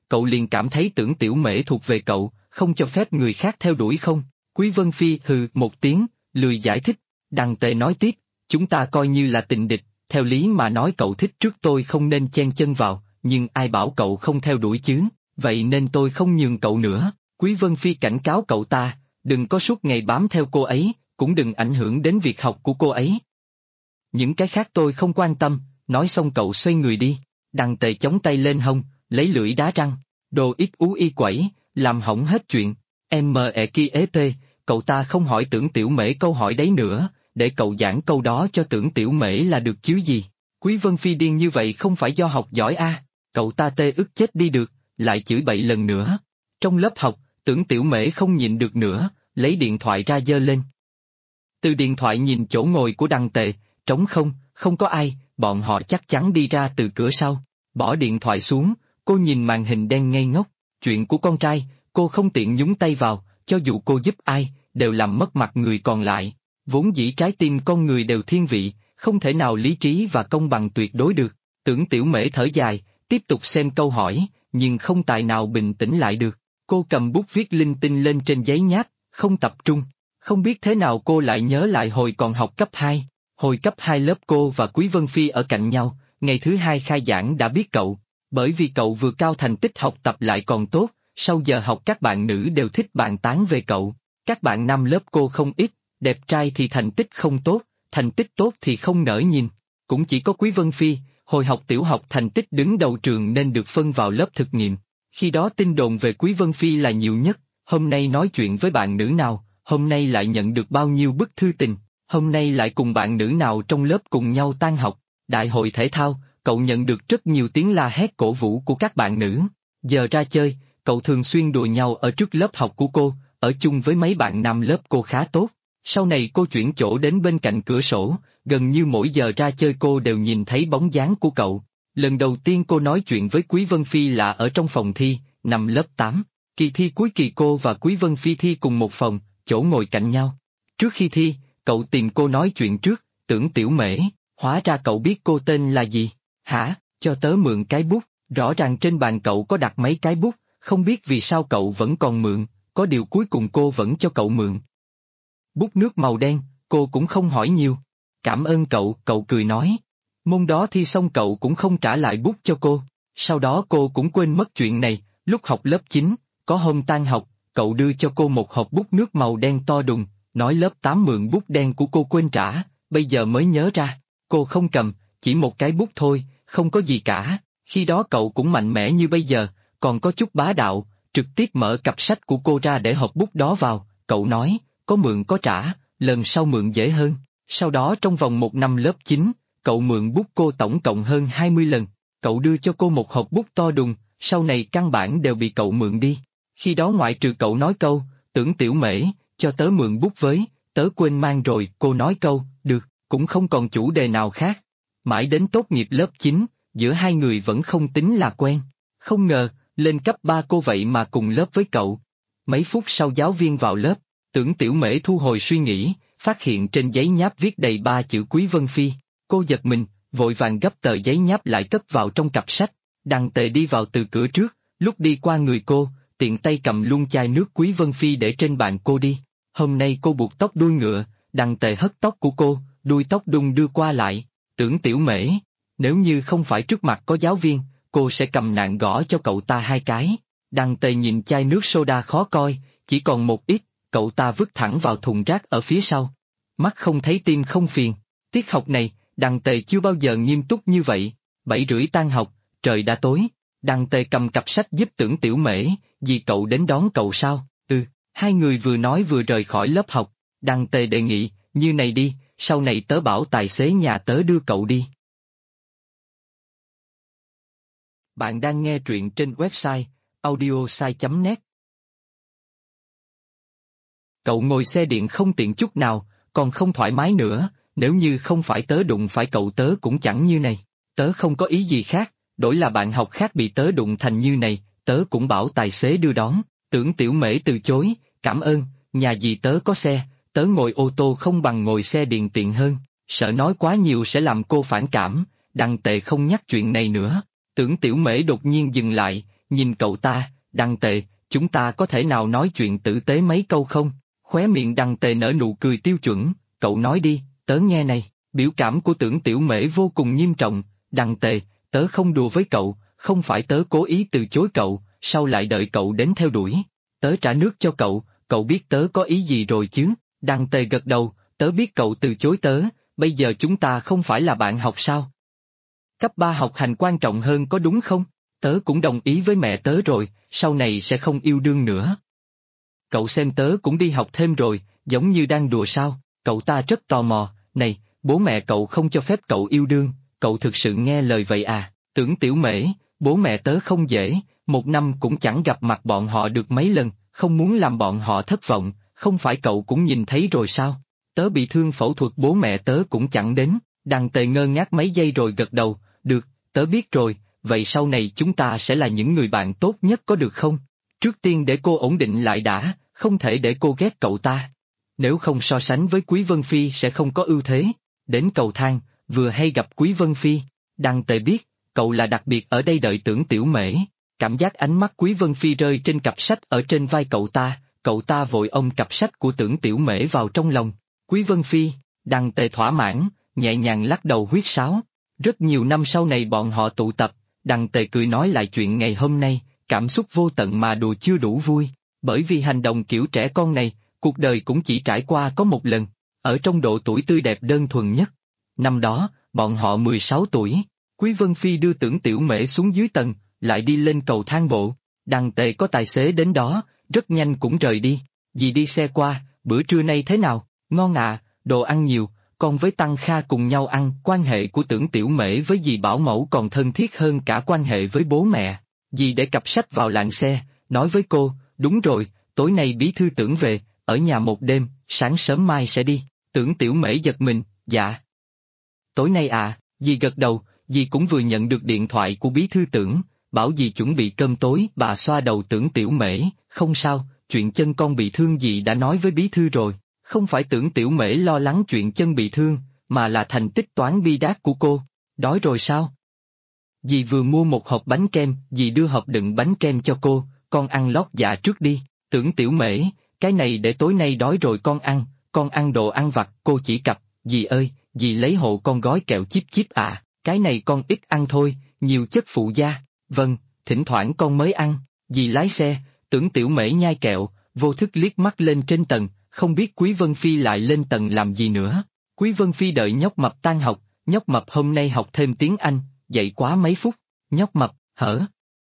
cậu liền cảm thấy Tưởng Tiểu Mễ thuộc về cậu, không cho phép người khác theo đuổi không? Quý Vân Phi hừ một tiếng, lười giải thích. Đằng Tề nói tiếp, chúng ta coi như là tình địch, theo lý mà nói cậu thích trước tôi không nên chen chân vào, nhưng ai bảo cậu không theo đuổi chứ, vậy nên tôi không nhường cậu nữa. Quý Vân Phi cảnh cáo cậu ta, đừng có suốt ngày bám theo cô ấy, cũng đừng ảnh hưởng đến việc học của cô ấy. Những cái khác tôi không quan tâm, nói xong cậu xoay người đi. Đằng Tề chống tay lên hông, lấy lưỡi đá răng, đồ ít ú y quẩy, làm hỏng hết chuyện. Cậu ta không hỏi Tưởng Tiểu Mễ câu hỏi đấy nữa, để cậu giảng câu đó cho Tưởng Tiểu Mễ là được chứ gì. Quý Vân Phi điên như vậy không phải do học giỏi a? Cậu ta tê ức chết đi được, lại chửi bậy lần nữa. Trong lớp học, Tưởng Tiểu Mễ không nhịn được nữa, lấy điện thoại ra giơ lên. Từ điện thoại nhìn chỗ ngồi của Đằng Tề, trống không, không có ai, bọn họ chắc chắn đi ra từ cửa sau. Bỏ điện thoại xuống, cô nhìn màn hình đen ngây ngốc, chuyện của con trai, cô không tiện nhúng tay vào, cho dù cô giúp ai, đều làm mất mặt người còn lại. Vốn dĩ trái tim con người đều thiên vị, không thể nào lý trí và công bằng tuyệt đối được. Tưởng Tiểu Mễ thở dài, tiếp tục xem câu hỏi, nhưng không tài nào bình tĩnh lại được. Cô cầm bút viết linh tinh lên trên giấy nháp, không tập trung. Không biết thế nào cô lại nhớ lại hồi còn học cấp 2. Hồi cấp 2 lớp cô và Quý Vân Phi ở cạnh nhau, ngày thứ 2 khai giảng đã biết cậu. Bởi vì cậu vừa cao thành tích học tập lại còn tốt, sau giờ học các bạn nữ đều thích bàn tán về cậu. Các bạn nam lớp cô không ít, đẹp trai thì thành tích không tốt, thành tích tốt thì không nỡ nhìn. Cũng chỉ có Quý Vân Phi, hồi học tiểu học thành tích đứng đầu trường nên được phân vào lớp thực nghiệm. Khi đó tin đồn về Quý Vân Phi là nhiều nhất, hôm nay nói chuyện với bạn nữ nào, hôm nay lại nhận được bao nhiêu bức thư tình, hôm nay lại cùng bạn nữ nào trong lớp cùng nhau tan học. Đại hội thể thao, cậu nhận được rất nhiều tiếng la hét cổ vũ của các bạn nữ. Giờ ra chơi, cậu thường xuyên đùa nhau ở trước lớp học của cô, ở chung với mấy bạn nam lớp cô khá tốt. Sau này cô chuyển chỗ đến bên cạnh cửa sổ, gần như mỗi giờ ra chơi cô đều nhìn thấy bóng dáng của cậu. Lần đầu tiên cô nói chuyện với Quý Vân Phi là ở trong phòng thi, năm lớp 8. Kỳ thi cuối kỳ cô và Quý Vân Phi thi cùng một phòng, chỗ ngồi cạnh nhau. Trước khi thi, cậu tìm cô nói chuyện trước, Tưởng Tiểu Mễ, hóa ra cậu biết cô tên là gì? Hả, cho tớ mượn cái bút, rõ ràng trên bàn cậu có đặt mấy cái bút, không biết vì sao cậu vẫn còn mượn, có điều cuối cùng cô vẫn cho cậu mượn. Bút nước màu đen, cô cũng không hỏi nhiều. Cảm ơn cậu, cậu cười nói. Môn đó thi xong cậu cũng không trả lại bút cho cô. Sau đó cô cũng quên mất chuyện này, lúc học lớp 9, có hôm tan học, cậu đưa cho cô một hộp bút nước màu đen to đùng, nói lớp 8 mượn bút đen của cô quên trả, bây giờ mới nhớ ra. Cô không cầm, chỉ một cái bút thôi, không có gì cả. Khi đó cậu cũng mạnh mẽ như bây giờ, còn có chút bá đạo, trực tiếp mở cặp sách của cô ra để hộp bút đó vào, cậu nói, có mượn có trả, lần sau mượn dễ hơn. Sau đó trong vòng một năm lớp 9, cậu mượn bút cô tổng cộng hơn 20 lần, cậu đưa cho cô một hộp bút to đùng, sau này căn bản đều bị cậu mượn đi. Khi đó ngoại trừ cậu nói câu, Tưởng Tiểu Mễ, cho tớ mượn bút với, tớ quên mang rồi, cô nói câu, được, cũng không còn chủ đề nào khác. Mãi đến tốt nghiệp lớp 9, giữa hai người vẫn không tính là quen. Không ngờ, lên cấp 3 cô vậy mà cùng lớp với cậu. Mấy phút sau giáo viên vào lớp, Tưởng Tiểu Mễ thu hồi suy nghĩ, phát hiện trên giấy nháp viết đầy 3 chữ Quý Vân Phi. Cô giật mình, vội vàng gấp tờ giấy nháp lại cất vào trong cặp sách. Đằng Tề đi vào từ cửa trước, lúc đi qua người cô, tiện tay cầm luôn chai nước Quý Vân Phi để trên bàn cô đi. Hôm nay cô buộc tóc đuôi ngựa, Đằng Tề hất tóc của cô, đuôi tóc đung đưa qua lại. Tưởng Tiểu Mễ, nếu như không phải trước mặt có giáo viên, cô sẽ cầm nạn gõ cho cậu ta 2 cái. Đằng Tề nhìn chai nước soda khó coi, chỉ còn một ít, cậu ta vứt thẳng vào thùng rác ở phía sau. Mắt không thấy tim không phiền. Tiết học này, Đằng Tề chưa bao giờ nghiêm túc như vậy. 7:30 tan học, trời đã tối. Đằng Tề cầm cặp sách giúp Tưởng Tiểu Mễ, dì cậu đến đón cậu sao? Hai người vừa nói vừa rời khỏi lớp học. Đằng Tề đề nghị, như này đi, sau này tớ bảo tài xế nhà tớ đưa cậu đi. Bạn đang nghe truyện trên website audiosai.net. Cậu ngồi xe điện không tiện chút nào, còn không thoải mái nữa, nếu như không phải tớ đụng phải cậu tớ cũng chẳng như này. Tớ không có ý gì khác, đổi là bạn học khác bị tớ đụng thành như này, tớ cũng bảo tài xế đưa đón. Tưởng Tiểu Mễ từ chối, cảm ơn, nhà dì tớ có xe, tớ ngồi ô tô không bằng ngồi xe điện tiện hơn, sợ nói quá nhiều sẽ làm cô phản cảm. Đằng Tề không nhắc chuyện này nữa. Tưởng Tiểu Mễ đột nhiên dừng lại, nhìn cậu ta, Đăng Tề, chúng ta có thể nào nói chuyện tử tế mấy câu không? Khóe miệng Đăng Tề nở nụ cười tiêu chuẩn, cậu nói đi, tớ nghe này. Biểu cảm của Tưởng Tiểu Mễ vô cùng nghiêm trọng, Đăng Tề, tớ không đùa với cậu, không phải tớ cố ý từ chối cậu, sao lại đợi cậu đến theo đuổi. Tớ trả nước cho cậu biết tớ có ý gì rồi chứ? Đăng Tề gật đầu, tớ biết cậu từ chối tớ, bây giờ chúng ta không phải là bạn học sao? Cấp 3 học hành quan trọng hơn có đúng không? Tớ cũng đồng ý với mẹ tớ rồi, sau này sẽ không yêu đương nữa. Cậu xem tớ cũng đi học thêm rồi, giống như đang đùa sao? Cậu ta rất tò mò, này, bố mẹ cậu không cho phép cậu yêu đương, cậu thực sự nghe lời vậy à? Tưởng Tiểu Mễ, bố mẹ tớ không dễ, một năm cũng chẳng gặp mặt bọn họ được mấy lần, không muốn làm bọn họ thất vọng, không phải cậu cũng nhìn thấy rồi sao? Tớ bị thương phẫu thuật bố mẹ tớ cũng chẳng đến. Đăng Tề ngơ ngác mấy giây rồi gật đầu, được, tớ biết rồi, vậy sau này chúng ta sẽ là những người bạn tốt nhất có được không? Trước tiên để cô ổn định lại đã, không thể để cô ghét cậu ta. Nếu không so sánh với Quý Vân Phi sẽ không có ưu thế. Đến cầu thang, vừa hay gặp Quý Vân Phi. Đăng Tề biết, cậu là đặc biệt ở đây đợi Tưởng Tiểu Mễ. Cảm giác ánh mắt Quý Vân Phi rơi trên cặp sách ở trên vai cậu ta vội ôm cặp sách của Tưởng Tiểu Mễ vào trong lòng. Quý Vân Phi, Đăng Tề thỏa mãn, nhẹ nhàng lắc đầu huýt sáo. Rất nhiều năm sau này bọn họ tụ tập, Đăng Tề cười nói lại chuyện ngày hôm nay, cảm xúc vô tận mà đùa chưa đủ vui. Bởi vì hành động kiểu trẻ con này, cuộc đời cũng chỉ trải qua có một lần, ở trong độ tuổi tươi đẹp đơn thuần nhất. Năm đó, bọn họ 16 tuổi, Quý Vân Phi đưa Tưởng Tiểu Mễ xuống dưới tầng, lại đi lên cầu thang bộ. Đăng Tề có tài xế đến đó, rất nhanh cũng rời đi. Dì đi xe qua, bữa trưa nay thế nào? Ngon à, đồ ăn nhiều, con với Tăng Kha cùng nhau ăn. Quan hệ của Tưởng Tiểu Mễ với dì bảo mẫu còn thân thiết hơn cả quan hệ với bố mẹ. Dì để cặp sách vào làn xe, nói với cô, đúng rồi, tối nay bí thư Tưởng về, ở nhà một đêm, sáng sớm mai sẽ đi. Tưởng Tiểu Mễ giật mình, dạ. Tối nay à, dì gật đầu, dì cũng vừa nhận được điện thoại của bí thư Tưởng, bảo dì chuẩn bị cơm tối. Bà xoa đầu Tưởng Tiểu Mễ, không sao, chuyện chân con bị thương dì đã nói với bí thư rồi. Không phải Tưởng Tiểu Mễ lo lắng chuyện chân bị thương, mà là thành tích toán bi đát của cô. Đói rồi sao? Dì vừa mua một hộp bánh kem, dì đưa hộp đựng bánh kem cho cô, con ăn lót dạ trước đi. Tưởng Tiểu Mễ, cái này để tối nay đói rồi con ăn đồ ăn vặt. Cô chỉ cặp, dì ơi, dì lấy hộ con gói kẹo chip chip à, cái này con ít ăn thôi, nhiều chất phụ gia. Vâng, thỉnh thoảng con mới ăn. Dì lái xe, Tưởng Tiểu Mễ nhai kẹo, vô thức liếc mắt lên trên tầng, không biết Quý Vân Phi lại lên tầng làm gì nữa. Quý Vân Phi đợi nhóc mập tan học, nhóc mập hôm nay học thêm tiếng Anh, dậy quá mấy phút. Nhóc mập, hở?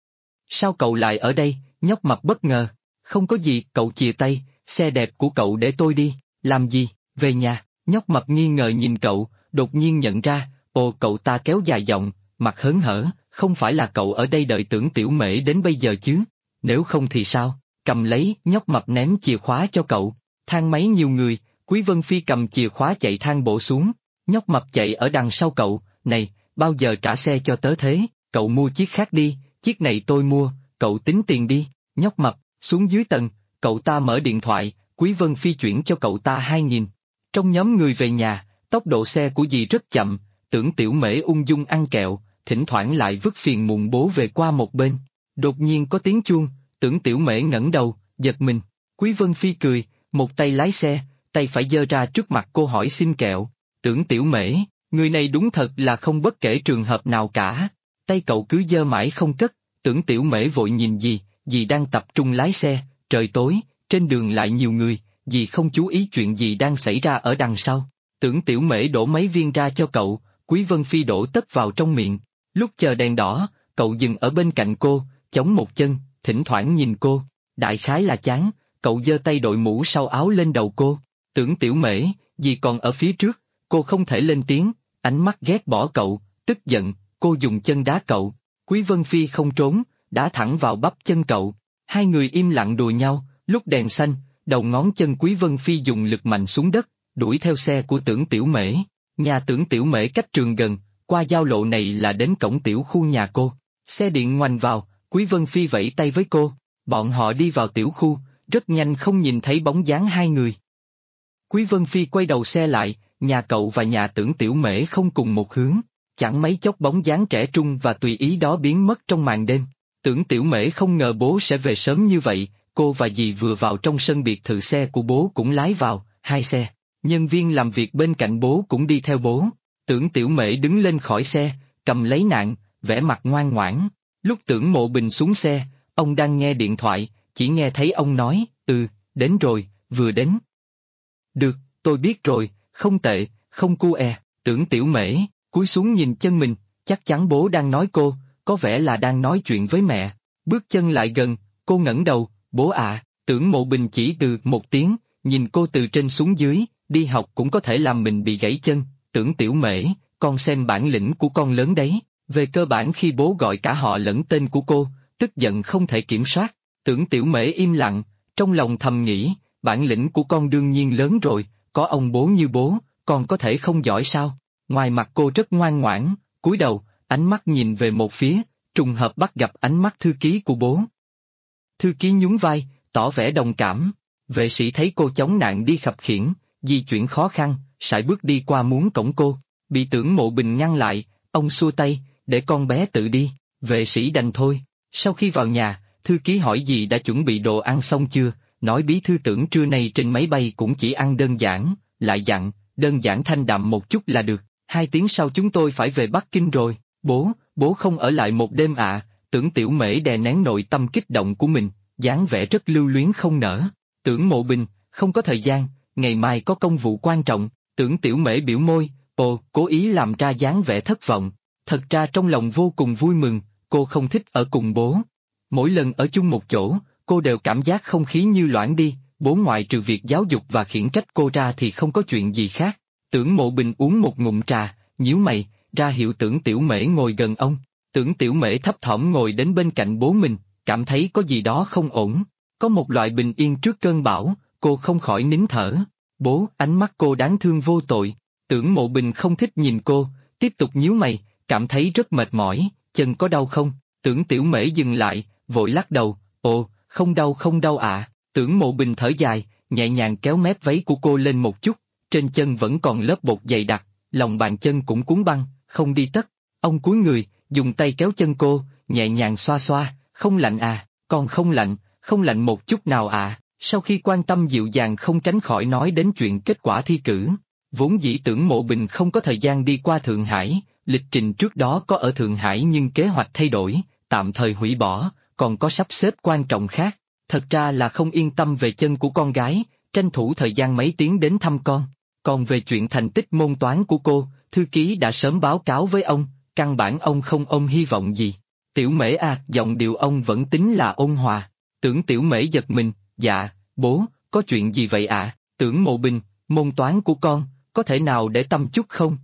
Sao cậu lại ở đây? Nhóc mập bất ngờ. Không có gì, cậu chìa tay, xe đẹp của cậu để tôi đi. Làm gì? Về nhà. Nhóc mập nghi ngờ nhìn cậu, đột nhiên nhận ra, ồ, cậu ta kéo dài giọng, mặt hớn hở, không phải là cậu ở đây đợi Tưởng Tiểu Mễ đến bây giờ chứ? Nếu không thì sao? Cầm lấy. Nhóc mập ném chìa khóa cho cậu. Thang máy nhiều người, Quý Vân Phi cầm chìa khóa chạy thang bộ xuống. Nhóc mập chạy ở đằng sau cậu, này, bao giờ trả xe cho tớ thế? Cậu mua chiếc khác đi, chiếc này tôi mua, cậu tính tiền đi. Nhóc mập, xuống dưới tầng, cậu ta mở điện thoại, Quý Vân Phi chuyển cho cậu ta 2.000. Trong nhóm người về nhà, tốc độ xe của dì rất chậm, Tưởng Tiểu Mễ ung dung ăn kẹo, thỉnh thoảng lại vứt phiền muộn bố về qua một bên. Đột nhiên có tiếng chuông, Tưởng Tiểu Mễ ngẩng đầu, giật mình. Quý Vân Phi cười, một tay lái xe, tay phải giơ ra trước mặt cô hỏi xin kẹo. Tưởng Tiểu Mễ, người này đúng thật là không bất kể trường hợp nào cả. Tay cậu cứ giơ mãi không cất. Tưởng Tiểu Mễ vội nhìn dì đang tập trung lái xe, trời tối, trên đường lại nhiều người, dì không chú ý chuyện gì đang xảy ra ở đằng sau. Tưởng Tiểu Mễ đổ mấy viên ra cho cậu, Quý Vân Phi đổ tất vào trong miệng. Lúc chờ đèn đỏ, cậu dừng ở bên cạnh cô, chống một chân, thỉnh thoảng nhìn cô. Đại khái là chán, cậu giơ tay đội mũ sau áo lên đầu cô. Tưởng Tiểu Mễ, dì còn ở phía trước, cô không thể lên tiếng, ánh mắt ghét bỏ cậu, tức giận, cô dùng chân đá cậu. Quý Vân Phi không trốn, đá thẳng vào bắp chân cậu. Hai người im lặng đùa nhau, lúc đèn xanh, đầu ngón chân Quý Vân Phi dùng lực mạnh xuống đất, đuổi theo xe của Tưởng Tiểu Mễ. Nhà Tưởng Tiểu Mễ cách trường gần, qua giao lộ này là đến cổng tiểu khu nhà cô. Xe điện ngoảnh vào, Quý Vân Phi vẫy tay với cô. Bọn họ đi vào tiểu khu, rất nhanh không nhìn thấy bóng dáng hai người. Quý Vân Phi quay đầu xe lại, nhà cậu và nhà Tưởng Tiểu Mễ không cùng một hướng. Chẳng mấy chốc bóng dáng trẻ trung và tùy ý đó biến mất trong màn đêm. Tưởng Tiểu Mễ không ngờ bố sẽ về sớm như vậy, cô và dì vừa vào trong sân biệt thự xe của bố cũng lái vào, hai xe. Nhân viên làm việc bên cạnh bố cũng đi theo bố. Tưởng Tiểu Mễ đứng lên khỏi xe, cầm lấy nạn, vẻ mặt ngoan ngoãn. Lúc Tưởng Mộ Bình xuống xe, ông đang nghe điện thoại, chỉ nghe thấy ông nói, đến rồi, vừa đến. Được, tôi biết rồi, không tệ, không cua e. Tưởng Tiểu Mễ cúi xuống nhìn chân mình, chắc chắn bố đang nói cô, có vẻ là đang nói chuyện với mẹ. Bước chân lại gần, cô ngẩng đầu, bố à. Tưởng Mộ Bình chỉ từ một tiếng, nhìn cô từ trên xuống dưới, đi học cũng có thể làm mình bị gãy chân. Tưởng Tiểu Mễ, con xem bản lĩnh của con lớn đấy. Về cơ bản khi bố gọi cả họ lẫn tên của cô, tức giận không thể kiểm soát. Tưởng Tiểu Mễ im lặng, trong lòng thầm nghĩ, bản lĩnh của con đương nhiên lớn rồi, có ông bố như bố, con có thể không giỏi sao? Ngoài mặt cô rất ngoan ngoãn, cúi đầu, ánh mắt nhìn về một phía, trùng hợp bắt gặp ánh mắt thư ký của bố. Thư ký nhún vai, tỏ vẻ đồng cảm. Vệ sĩ thấy cô chống nạn đi khập khiễng, di chuyển khó khăn, sải bước đi qua muốn cổng cô, bị Tưởng Mộ Bình ngăn lại, ông xua tay, để con bé tự đi. Vệ sĩ đành thôi. Sau khi vào nhà, thư ký hỏi dì đã chuẩn bị đồ ăn xong chưa, nói bí thư Tưởng trưa nay trên máy bay cũng chỉ ăn đơn giản, lại dặn, đơn giản thanh đạm một chút là được, 2 tiếng sau chúng tôi phải về Bắc Kinh rồi. Bố không ở lại một đêm ạ. Tưởng Tiểu Mễ đè nén nội tâm kích động của mình, dáng vẻ rất lưu luyến không nở. Tưởng Mộ Bình, không có thời gian, ngày mai có công vụ quan trọng. Tưởng Tiểu Mễ biểu môi, cố ý làm ra dáng vẻ thất vọng. Thật ra trong lòng vô cùng vui mừng, cô không thích ở cùng bố. Mỗi lần ở chung một chỗ, cô đều cảm giác không khí như loãng đi, bố ngoại trừ việc giáo dục và khiển trách cô ra thì không có chuyện gì khác. Tưởng Mộ Bình uống một ngụm trà, nhíu mày, ra hiệu Tưởng Tiểu Mễ ngồi gần ông. Tưởng Tiểu Mễ thấp thỏm ngồi đến bên cạnh bố mình, cảm thấy có gì đó không ổn. Có một loại bình yên trước cơn bão, cô không khỏi nín thở. Bố, ánh mắt cô đáng thương vô tội. Tưởng Mộ Bình không thích nhìn cô, tiếp tục nhíu mày, cảm thấy rất mệt mỏi, chân có đau không? Tưởng Tiểu Mễ dừng lại, vội lắc đầu, không đau ạ. Tưởng Mộ Bình thở dài, nhẹ nhàng kéo mép váy của cô lên một chút, trên chân vẫn còn lớp bột dày đặc, lòng bàn chân cũng cuốn băng, không đi tất. Ông cúi người, dùng tay kéo chân cô, nhẹ nhàng xoa xoa, không lạnh à, con không lạnh một chút nào à. Sau khi quan tâm dịu dàng không tránh khỏi nói đến chuyện kết quả thi cử. Vốn dĩ Tưởng Mộ Bình không có thời gian đi qua Thượng Hải, lịch trình trước đó có ở Thượng Hải nhưng kế hoạch thay đổi, tạm thời hủy bỏ, còn có sắp xếp quan trọng khác. Thật ra là không yên tâm về chân của con gái, tranh thủ thời gian mấy tiếng đến thăm con. Còn về chuyện thành tích môn toán của cô, thư ký đã sớm báo cáo với ông, căn bản ông không ôm hy vọng gì. Tiểu Mễ à, giọng điệu ông vẫn tính là ôn hòa. Tưởng Tiểu Mễ giật mình, dạ, bố, có chuyện gì vậy ạ? Tưởng Mộ Bình, môn toán của con, có thể nào để tâm chút không?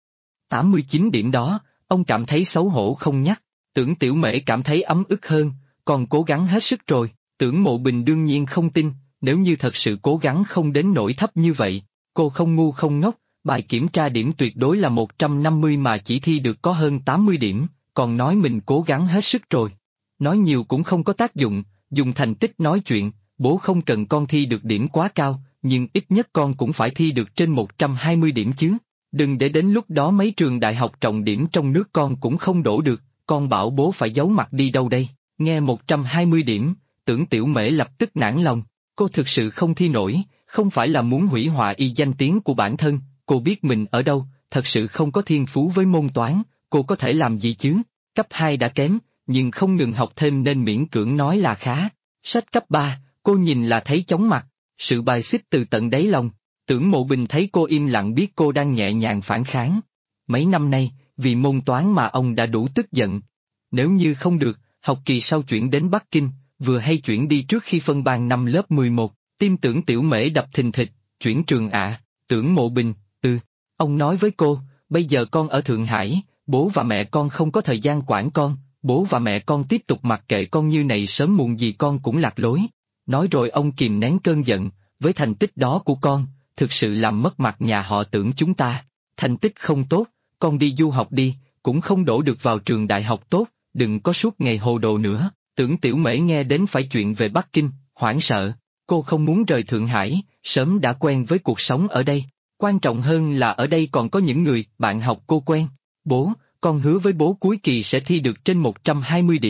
89 điểm đó, ông cảm thấy xấu hổ không nhắc. Tưởng Tiểu Mễ cảm thấy ấm ức hơn, còn cố gắng hết sức rồi. Tưởng Mộ Bình đương nhiên không tin, nếu như thật sự cố gắng không đến nỗi thấp như vậy. Cô không ngu không ngốc, bài kiểm tra điểm tuyệt đối là 150 mà chỉ thi được có hơn 80 điểm, còn nói mình cố gắng hết sức rồi. Nói nhiều cũng không có tác dụng, dùng thành tích nói chuyện, bố không cần con thi được điểm quá cao, nhưng ít nhất con cũng phải thi được trên 120 điểm chứ. Đừng để đến lúc đó mấy trường đại học trọng điểm trong nước con cũng không đổ được, con bảo bố phải giấu mặt đi đâu đây. Nghe 120 điểm, Tưởng Tiểu Mễ lập tức nản lòng, cô thực sự không thi nổi, không phải là muốn hủy hoại y danh tiếng của bản thân, cô biết mình ở đâu, thật sự không có thiên phú với môn toán, cô có thể làm gì chứ, cấp 2 đã kém, nhưng không ngừng học thêm nên miễn cưỡng nói là khá. Sách cấp 3, cô nhìn là thấy chóng mặt, sự bài xích từ tận đáy lòng. Tưởng Mộ Bình thấy cô im lặng biết cô đang nhẹ nhàng phản kháng. Mấy năm nay, vì môn toán mà ông đã đủ tức giận. Nếu như không được, học kỳ sau chuyển đến Bắc Kinh, vừa hay chuyển đi trước khi phân ban năm lớp 11, tim Tưởng Tiểu Mễ đập thình thịch, chuyển trường ạ. Tưởng Mộ Bình, ông nói với cô, bây giờ con ở Thượng Hải, bố và mẹ con không có thời gian quản con, bố và mẹ con tiếp tục mặc kệ con như này sớm muộn gì con cũng lạc lối. Nói rồi ông kìm nén cơn giận, với thành tích đó của con, thực sự làm mất mặt nhà họ Tưởng chúng ta. Thành tích không tốt, con đi du học đi, cũng không đổ được vào trường đại học tốt, đừng có suốt ngày hồ đồ nữa. Tưởng Tiểu Mễ nghe đến phải chuyện về Bắc Kinh, hoảng sợ, cô không muốn rời Thượng Hải, sớm đã quen với cuộc sống ở đây. Quan trọng hơn là ở đây còn có những người, bạn học cô quen. Bố, con hứa với bố cuối kỳ sẽ thi được trên 120 điểm,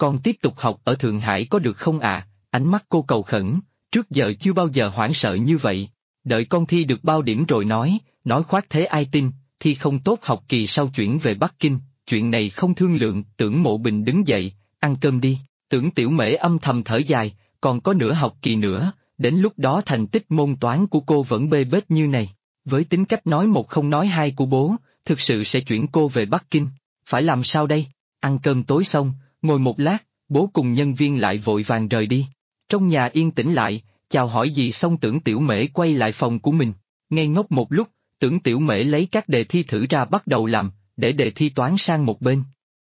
con tiếp tục học ở Thượng Hải có được không ạ? Ánh mắt cô cầu khẩn, trước giờ chưa bao giờ hoảng sợ như vậy. Đợi con thi được bao điểm rồi nói khoác thế ai tin, thi không tốt học kỳ sau chuyển về Bắc Kinh, chuyện này không thương lượng. Tưởng Mộ Bình đứng dậy, ăn cơm đi. Tưởng Tiểu Mễ âm thầm thở dài, còn có nửa học kỳ nữa, đến lúc đó thành tích môn toán của cô vẫn bê bết như này. Với tính cách nói một không nói hai của bố, thực sự sẽ chuyển cô về Bắc Kinh. Phải làm sao đây? Ăn cơm tối xong, ngồi một lát, bố cùng nhân viên lại vội vàng rời đi. Trong nhà yên tĩnh lại, chào hỏi gì xong Tưởng Tiểu Mễ quay lại phòng của mình. Ngây ngốc một lúc, Tưởng Tiểu Mễ lấy các đề thi thử ra bắt đầu làm, để đề thi toán sang một bên.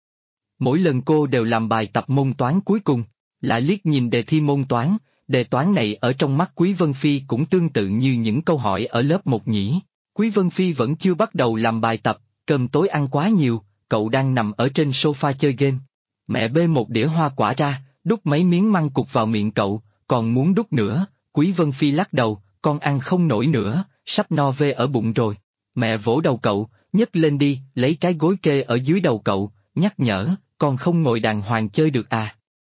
Mỗi lần cô đều làm bài tập môn toán cuối cùng, lại liếc nhìn đề thi môn toán, đề toán này ở trong mắt Quý Vân Phi cũng tương tự như những câu hỏi ở lớp 1 nhỉ. Quý Vân Phi vẫn chưa bắt đầu làm bài tập, cơm tối ăn quá nhiều, cậu đang nằm ở trên sofa chơi game. Mẹ bê một đĩa hoa quả ra, đút mấy miếng măng cụt vào miệng cậu, còn muốn đút nữa. Quý Vân Phi lắc đầu, con ăn không nổi nữa, sắp no vê ở bụng rồi. Mẹ vỗ đầu cậu, nhấc lên đi, lấy cái gối kê ở dưới đầu cậu, nhắc nhở, con không ngồi đàng hoàng chơi được à.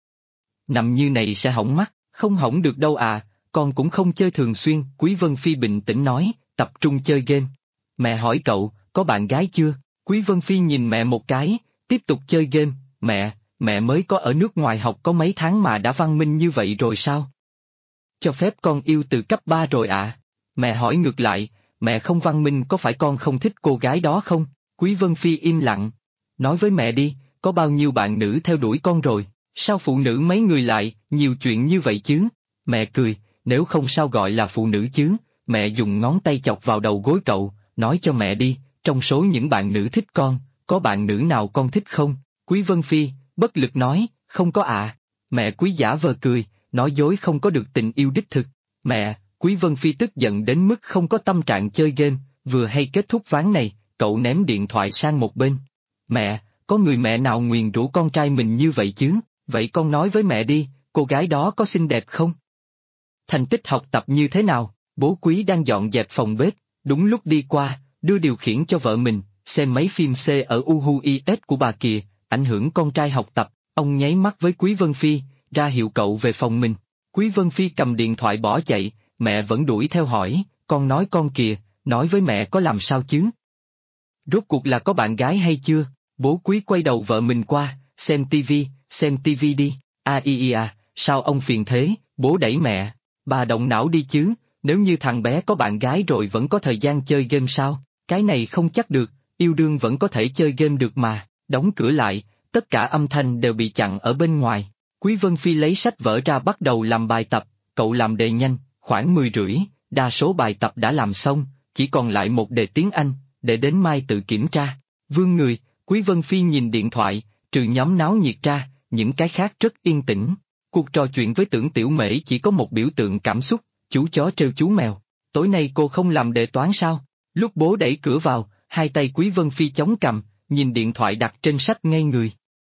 Nằm như này sẽ hỏng mắt, không hỏng được đâu à, con cũng không chơi thường xuyên. Quý Vân Phi bình tĩnh nói, tập trung chơi game. Mẹ hỏi cậu, có bạn gái chưa? Quý Vân Phi nhìn mẹ một cái, tiếp tục chơi game. Mẹ mới có ở nước ngoài học có mấy tháng mà đã văn minh như vậy rồi sao? Cho phép con yêu từ cấp 3 rồi ạ. Mẹ hỏi ngược lại, mẹ không văn minh có phải con không thích cô gái đó không? Quý Vân Phi im lặng. Nói với mẹ đi, có bao nhiêu bạn nữ theo đuổi con rồi? Sao phụ nữ mấy người lại, nhiều chuyện như vậy chứ? Mẹ cười, nếu không sao gọi là phụ nữ chứ? Mẹ dùng ngón tay chọc vào đầu gối cậu, nói cho mẹ đi, trong số những bạn nữ thích con, có bạn nữ nào con thích không? Quý Vân Phi, bất lực nói, không có ạ. Mẹ Quý giả vờ cười, nói dối không có được tình yêu đích thực. Mẹ, Quý Vân Phi tức giận đến mức không có tâm trạng chơi game, vừa hay kết thúc ván này, cậu ném điện thoại sang một bên. Mẹ, có người mẹ nào nguyền rủa con trai mình như vậy chứ? Vậy con nói với mẹ đi, cô gái đó có xinh đẹp không? Thành tích học tập như thế nào? Bố Quý đang dọn dẹp phòng bếp, đúng lúc đi qua, đưa điều khiển cho vợ mình, xem mấy phim C ở UHUIS của bà kìa, ảnh hưởng con trai học tập. Ông nháy mắt với Quý Vân Phi, ra hiệu cậu về phòng mình. Quý Vân Phi cầm điện thoại bỏ chạy, mẹ vẫn đuổi theo hỏi, con nói con kìa, nói với mẹ có làm sao chứ? Rốt cuộc là có bạn gái hay chưa? Bố Quý quay đầu vợ mình qua, xem tivi đi. Sao ông phiền thế? Bố đẩy mẹ. Bà động não đi chứ, nếu như thằng bé có bạn gái rồi vẫn có thời gian chơi game sao? Cái này không chắc được, yêu đương vẫn có thể chơi game được mà. Đóng cửa lại, tất cả âm thanh đều bị chặn ở bên ngoài. Quý Vân Phi lấy sách vở ra bắt đầu làm bài tập, cậu làm đề nhanh, khoảng 10 rưỡi, đa số bài tập đã làm xong, chỉ còn lại một đề tiếng Anh, để đến mai tự kiểm tra. Vươn người, Quý Vân Phi nhìn điện thoại, trừ nhóm náo nhiệt ra, những cái khác rất yên tĩnh. Cuộc trò chuyện với Tưởng Tiểu Mễ chỉ có một biểu tượng cảm xúc, chú chó trêu chú mèo. Tối nay cô không làm đề toán sao? Lúc bố đẩy cửa vào, hai tay Quý Vân Phi chống cằm, nhìn điện thoại đặt trên sách ngây người.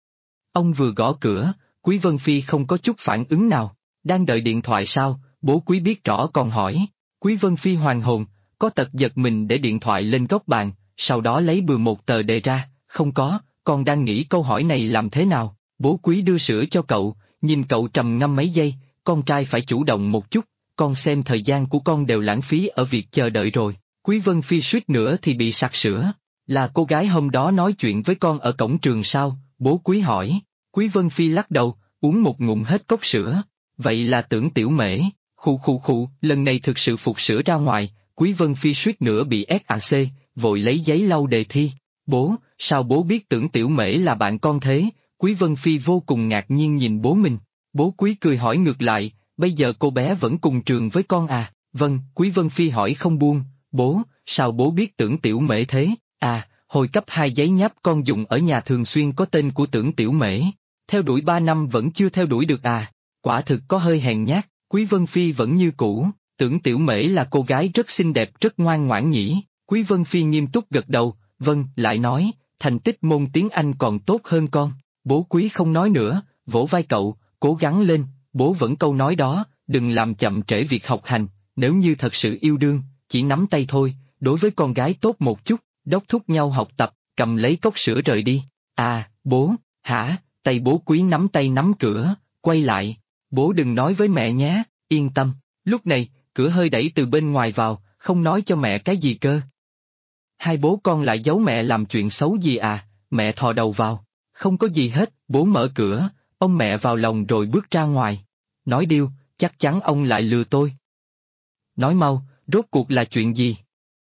Ông vừa gõ cửa, Quý Vân Phi không có chút phản ứng nào. Đang đợi điện thoại sao? Bố Quý biết rõ còn hỏi. Quý Vân Phi hoàn hồn, có tật giật mình để điện thoại lên góc bàn, sau đó lấy bừa một tờ đề ra. Không có, con đang nghĩ câu hỏi này làm thế nào? Bố Quý đưa sữa cho cậu, nhìn cậu trầm ngâm mấy giây, con trai phải chủ động một chút, con xem thời gian của con đều lãng phí ở việc chờ đợi rồi. Quý Vân Phi suýt nữa thì bị sặc sữa. Là cô gái hôm đó nói chuyện với con ở cổng trường sao? Bố Quý hỏi. Quý Vân Phi lắc đầu, uống một ngụm hết cốc sữa. Vậy là Tưởng Tiểu Mễ. Khụ, lần này thực sự phụt sữa ra ngoài. Quý Vân Phi suýt nữa bị SAC, vội lấy giấy lau đề thi. Bố, sao bố biết Tưởng Tiểu Mễ là bạn con thế? Quý Vân Phi vô cùng ngạc nhiên nhìn bố mình. Bố Quý cười hỏi ngược lại, bây giờ cô bé vẫn cùng trường với con à? Vâng, Quý Vân Phi hỏi không buông. Bố, sao bố biết Tưởng Tiểu Mễ thế? À, hồi cấp 2 giấy nháp con dùng ở nhà thường xuyên có tên của Tưởng Tiểu Mễ. Theo đuổi 3 năm vẫn chưa theo đuổi được à? Quả thực có hơi hèn nhát. Quý Vân Phi vẫn như cũ, Tưởng Tiểu Mễ là cô gái rất xinh đẹp rất ngoan ngoãn nhỉ. Quý Vân Phi nghiêm túc gật đầu, vâng, lại nói, thành tích môn tiếng Anh còn tốt hơn con. Bố Quý không nói nữa, vỗ vai cậu, cố gắng lên, bố vẫn câu nói đó, đừng làm chậm trễ việc học hành, nếu như thật sự yêu đương, chỉ nắm tay thôi, đối với con gái tốt một chút, đốc thúc nhau học tập, cầm lấy cốc sữa rời đi. À, bố, hả, tay bố Quý nắm tay nắm cửa, quay lại. Bố đừng nói với mẹ nhé, yên tâm. Lúc này, cửa hơi đẩy từ bên ngoài vào, không nói cho mẹ cái gì cơ. Hai bố con lại giấu mẹ làm chuyện xấu gì à? Mẹ thò đầu vào. Không có gì hết, bố mở cửa, ôm mẹ vào lòng rồi bước ra ngoài. Nói điêu, chắc chắn ông lại lừa tôi. Nói mau, rốt cuộc là chuyện gì?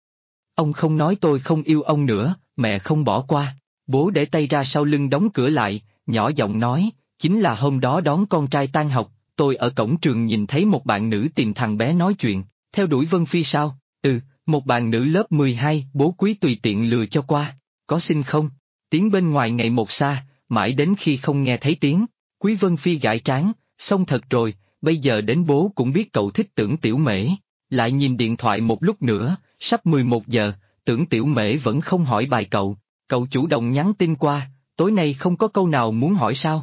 Ông không nói tôi không yêu ông nữa, mẹ không bỏ qua. Bố để tay ra sau lưng đóng cửa lại, nhỏ giọng nói, chính là hôm đó đón con trai tan học, tôi ở cổng trường nhìn thấy một bạn nữ tìm thằng bé nói chuyện, theo đuổi Vân Phi sao? Một bạn nữ lớp 12, bố Quý tùy tiện lừa cho qua. Có xin không? Tiếng bên ngoài ngày một xa, mãi đến khi không nghe thấy tiếng. Quý Vân Phi gãi trán, xong thật rồi, bây giờ đến bố cũng biết cậu thích Tưởng Tiểu Mễ. Lại nhìn điện thoại một lúc nữa, sắp 11 giờ, Tưởng Tiểu Mễ vẫn không hỏi bài cậu. Cậu chủ động nhắn tin qua, tối nay không có câu nào muốn hỏi sao?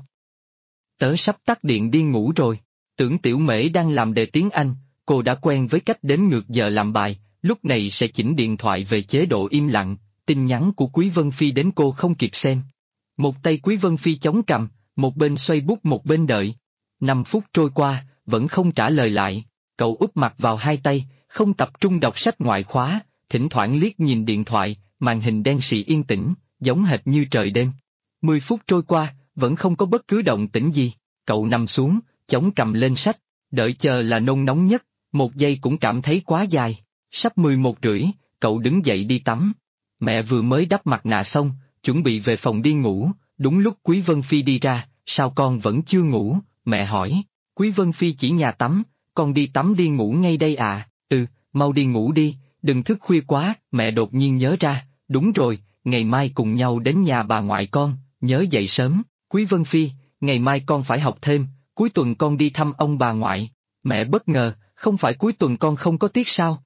Tớ sắp tắt điện đi ngủ rồi. Tưởng Tiểu Mễ đang làm đề tiếng Anh, cô đã quen với cách đếm ngược giờ làm bài, lúc này sẽ chỉnh điện thoại về chế độ im lặng, tin nhắn của Quý Vân Phi đến cô không kịp xem. Một tay Quý Vân Phi chống cằm, một bên xoay bút một bên đợi. 5 phút trôi qua, vẫn không trả lời lại, cậu úp mặt vào hai tay, không tập trung đọc sách ngoại khóa, thỉnh thoảng liếc nhìn điện thoại, màn hình đen sì yên tĩnh, giống hệt như trời đêm. 10 phút trôi qua, vẫn không có bất cứ động tĩnh gì, cậu nằm xuống, chống cằm lên sách, đợi chờ là nôn nóng nhất, một giây cũng cảm thấy quá dài. Sắp 11 rưỡi, cậu đứng dậy đi tắm. Mẹ vừa mới đắp mặt nạ xong, chuẩn bị về phòng đi ngủ, đúng lúc Quý Vân Phi đi ra, sao con vẫn chưa ngủ, mẹ hỏi. Quý Vân Phi chỉ nhà tắm, con đi tắm đi ngủ ngay đây à? Mau đi ngủ đi, đừng thức khuya quá, mẹ đột nhiên nhớ ra, đúng rồi, ngày mai cùng nhau đến nhà bà ngoại con, nhớ dậy sớm. Quý Vân Phi, ngày mai con phải học thêm, cuối tuần con đi thăm ông bà ngoại. Mẹ bất ngờ, không phải cuối tuần con không có tiết sao?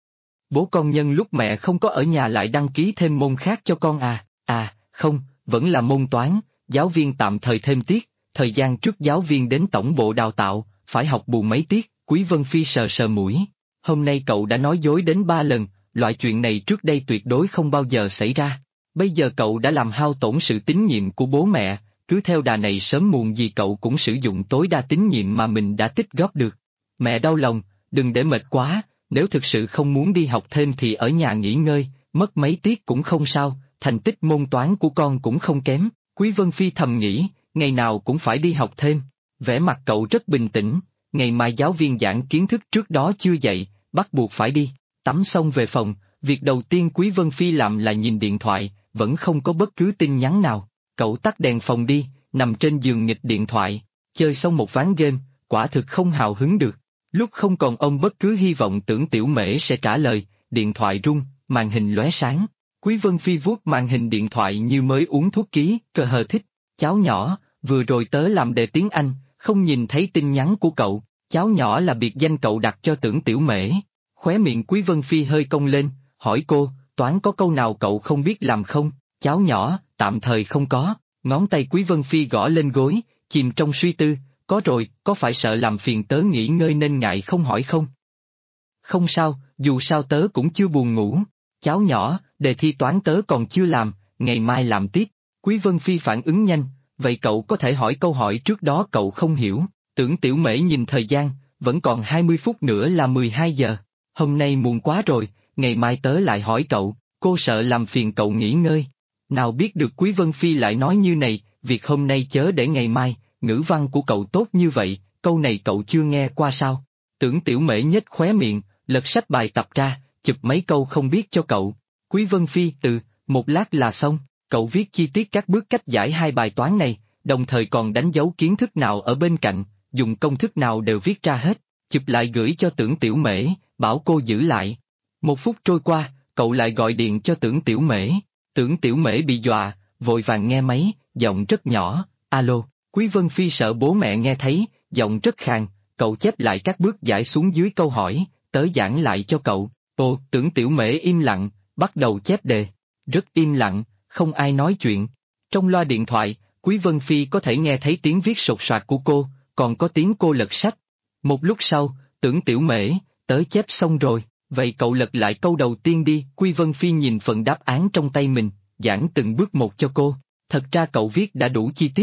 Bố con nhân lúc mẹ không có ở nhà lại đăng ký thêm môn khác cho con à? Không, vẫn là môn toán, giáo viên tạm thời thêm tiết, thời gian trước giáo viên đến tổng bộ đào tạo, phải học bù mấy tiết. Quý Vân Phi sờ sờ mũi. Hôm nay cậu đã nói dối đến 3 lần, loại chuyện này trước đây tuyệt đối không bao giờ xảy ra. Bây giờ cậu đã làm hao tổn sự tín nhiệm của bố mẹ, cứ theo đà này sớm muộn gì cậu cũng sử dụng tối đa tín nhiệm mà mình đã tích góp được. Mẹ đau lòng, đừng để mệt quá, nếu thực sự không muốn đi học thêm thì ở nhà nghỉ ngơi, mất mấy tiết cũng không sao, thành tích môn toán của con cũng không kém. Quý Vân Phi thầm nghĩ, ngày nào cũng phải đi học thêm. Vẻ mặt cậu rất bình tĩnh, ngày mai giáo viên giảng kiến thức trước đó chưa dạy, bắt buộc phải đi. Tắm xong về phòng, việc đầu tiên Quý Vân Phi làm là nhìn điện thoại, vẫn không có bất cứ tin nhắn nào. Cậu tắt đèn phòng đi, nằm trên giường nghịch điện thoại, chơi xong một ván game, quả thực không hào hứng được. Lúc không còn ông bất cứ hy vọng Tưởng Tiểu Mễ sẽ trả lời, điện thoại rung, màn hình lóe sáng. Quý Vân Phi vuốt màn hình điện thoại như mới uống thuốc ký, cờ hờ thích. Cháu nhỏ, vừa rồi tớ làm đề tiếng Anh, không nhìn thấy tin nhắn của cậu. Cháu nhỏ là biệt danh cậu đặt cho Tưởng Tiểu Mễ. Khóe miệng Quý Vân Phi hơi cong lên, hỏi cô, toán có câu nào cậu không biết làm không? Cháu nhỏ, tạm thời không có. Ngón tay Quý Vân Phi gõ lên gối, chìm trong suy tư, có rồi, có phải sợ làm phiền tớ nghỉ ngơi nên ngại không hỏi không? Không sao, dù sao tớ cũng chưa buồn ngủ. Cháu nhỏ, đề thi toán tớ còn chưa làm, ngày mai làm tiếp. Quý Vân Phi phản ứng nhanh, vậy cậu có thể hỏi câu hỏi trước đó cậu không hiểu. Tưởng Tiểu Mễ nhìn thời gian, vẫn còn 20 phút nữa là 12 giờ. Hôm nay muộn quá rồi, ngày mai tớ lại hỏi cậu, cô sợ làm phiền cậu nghỉ ngơi. Nào biết được Quý Vân Phi lại nói như này, việc hôm nay chớ để ngày mai, ngữ văn của cậu tốt như vậy, câu này cậu chưa nghe qua sao? Tưởng Tiểu Mễ nhếch khóe miệng, lật sách bài tập ra, chụp mấy câu không biết cho cậu. Quý Vân Phi, một lát là xong, cậu viết chi tiết các bước cách giải hai bài toán này, đồng thời còn đánh dấu kiến thức nào ở bên cạnh, dùng công thức nào đều viết ra hết, chụp lại gửi cho Tưởng Tiểu Mễ, bảo cô giữ lại. 1 phút trôi qua, cậu lại gọi điện cho Tưởng Tiểu Mễ. Tưởng Tiểu Mễ bị dọa, vội vàng nghe máy, giọng rất nhỏ, alo. Quý Vân Phi sợ bố mẹ nghe thấy, giọng rất khàn, cậu chép lại các bước giải xuống dưới câu hỏi, tớ giảng lại cho cậu. Tưởng Tiểu Mễ im lặng, bắt đầu chép đề. Rất im lặng, không ai nói chuyện. Trong loa điện thoại, Quý Vân Phi có thể nghe thấy tiếng viết sột soạt của cô, còn có tiếng cô lật sách. Một lúc sau, Tưởng Tiểu Mễ, tớ chép xong rồi, vậy cậu lật lại câu đầu tiên đi. Quý Vân Phi nhìn phần đáp án trong tay mình, giảng từng bước một cho cô. Thật ra cậu viết đã đủ chi tiết,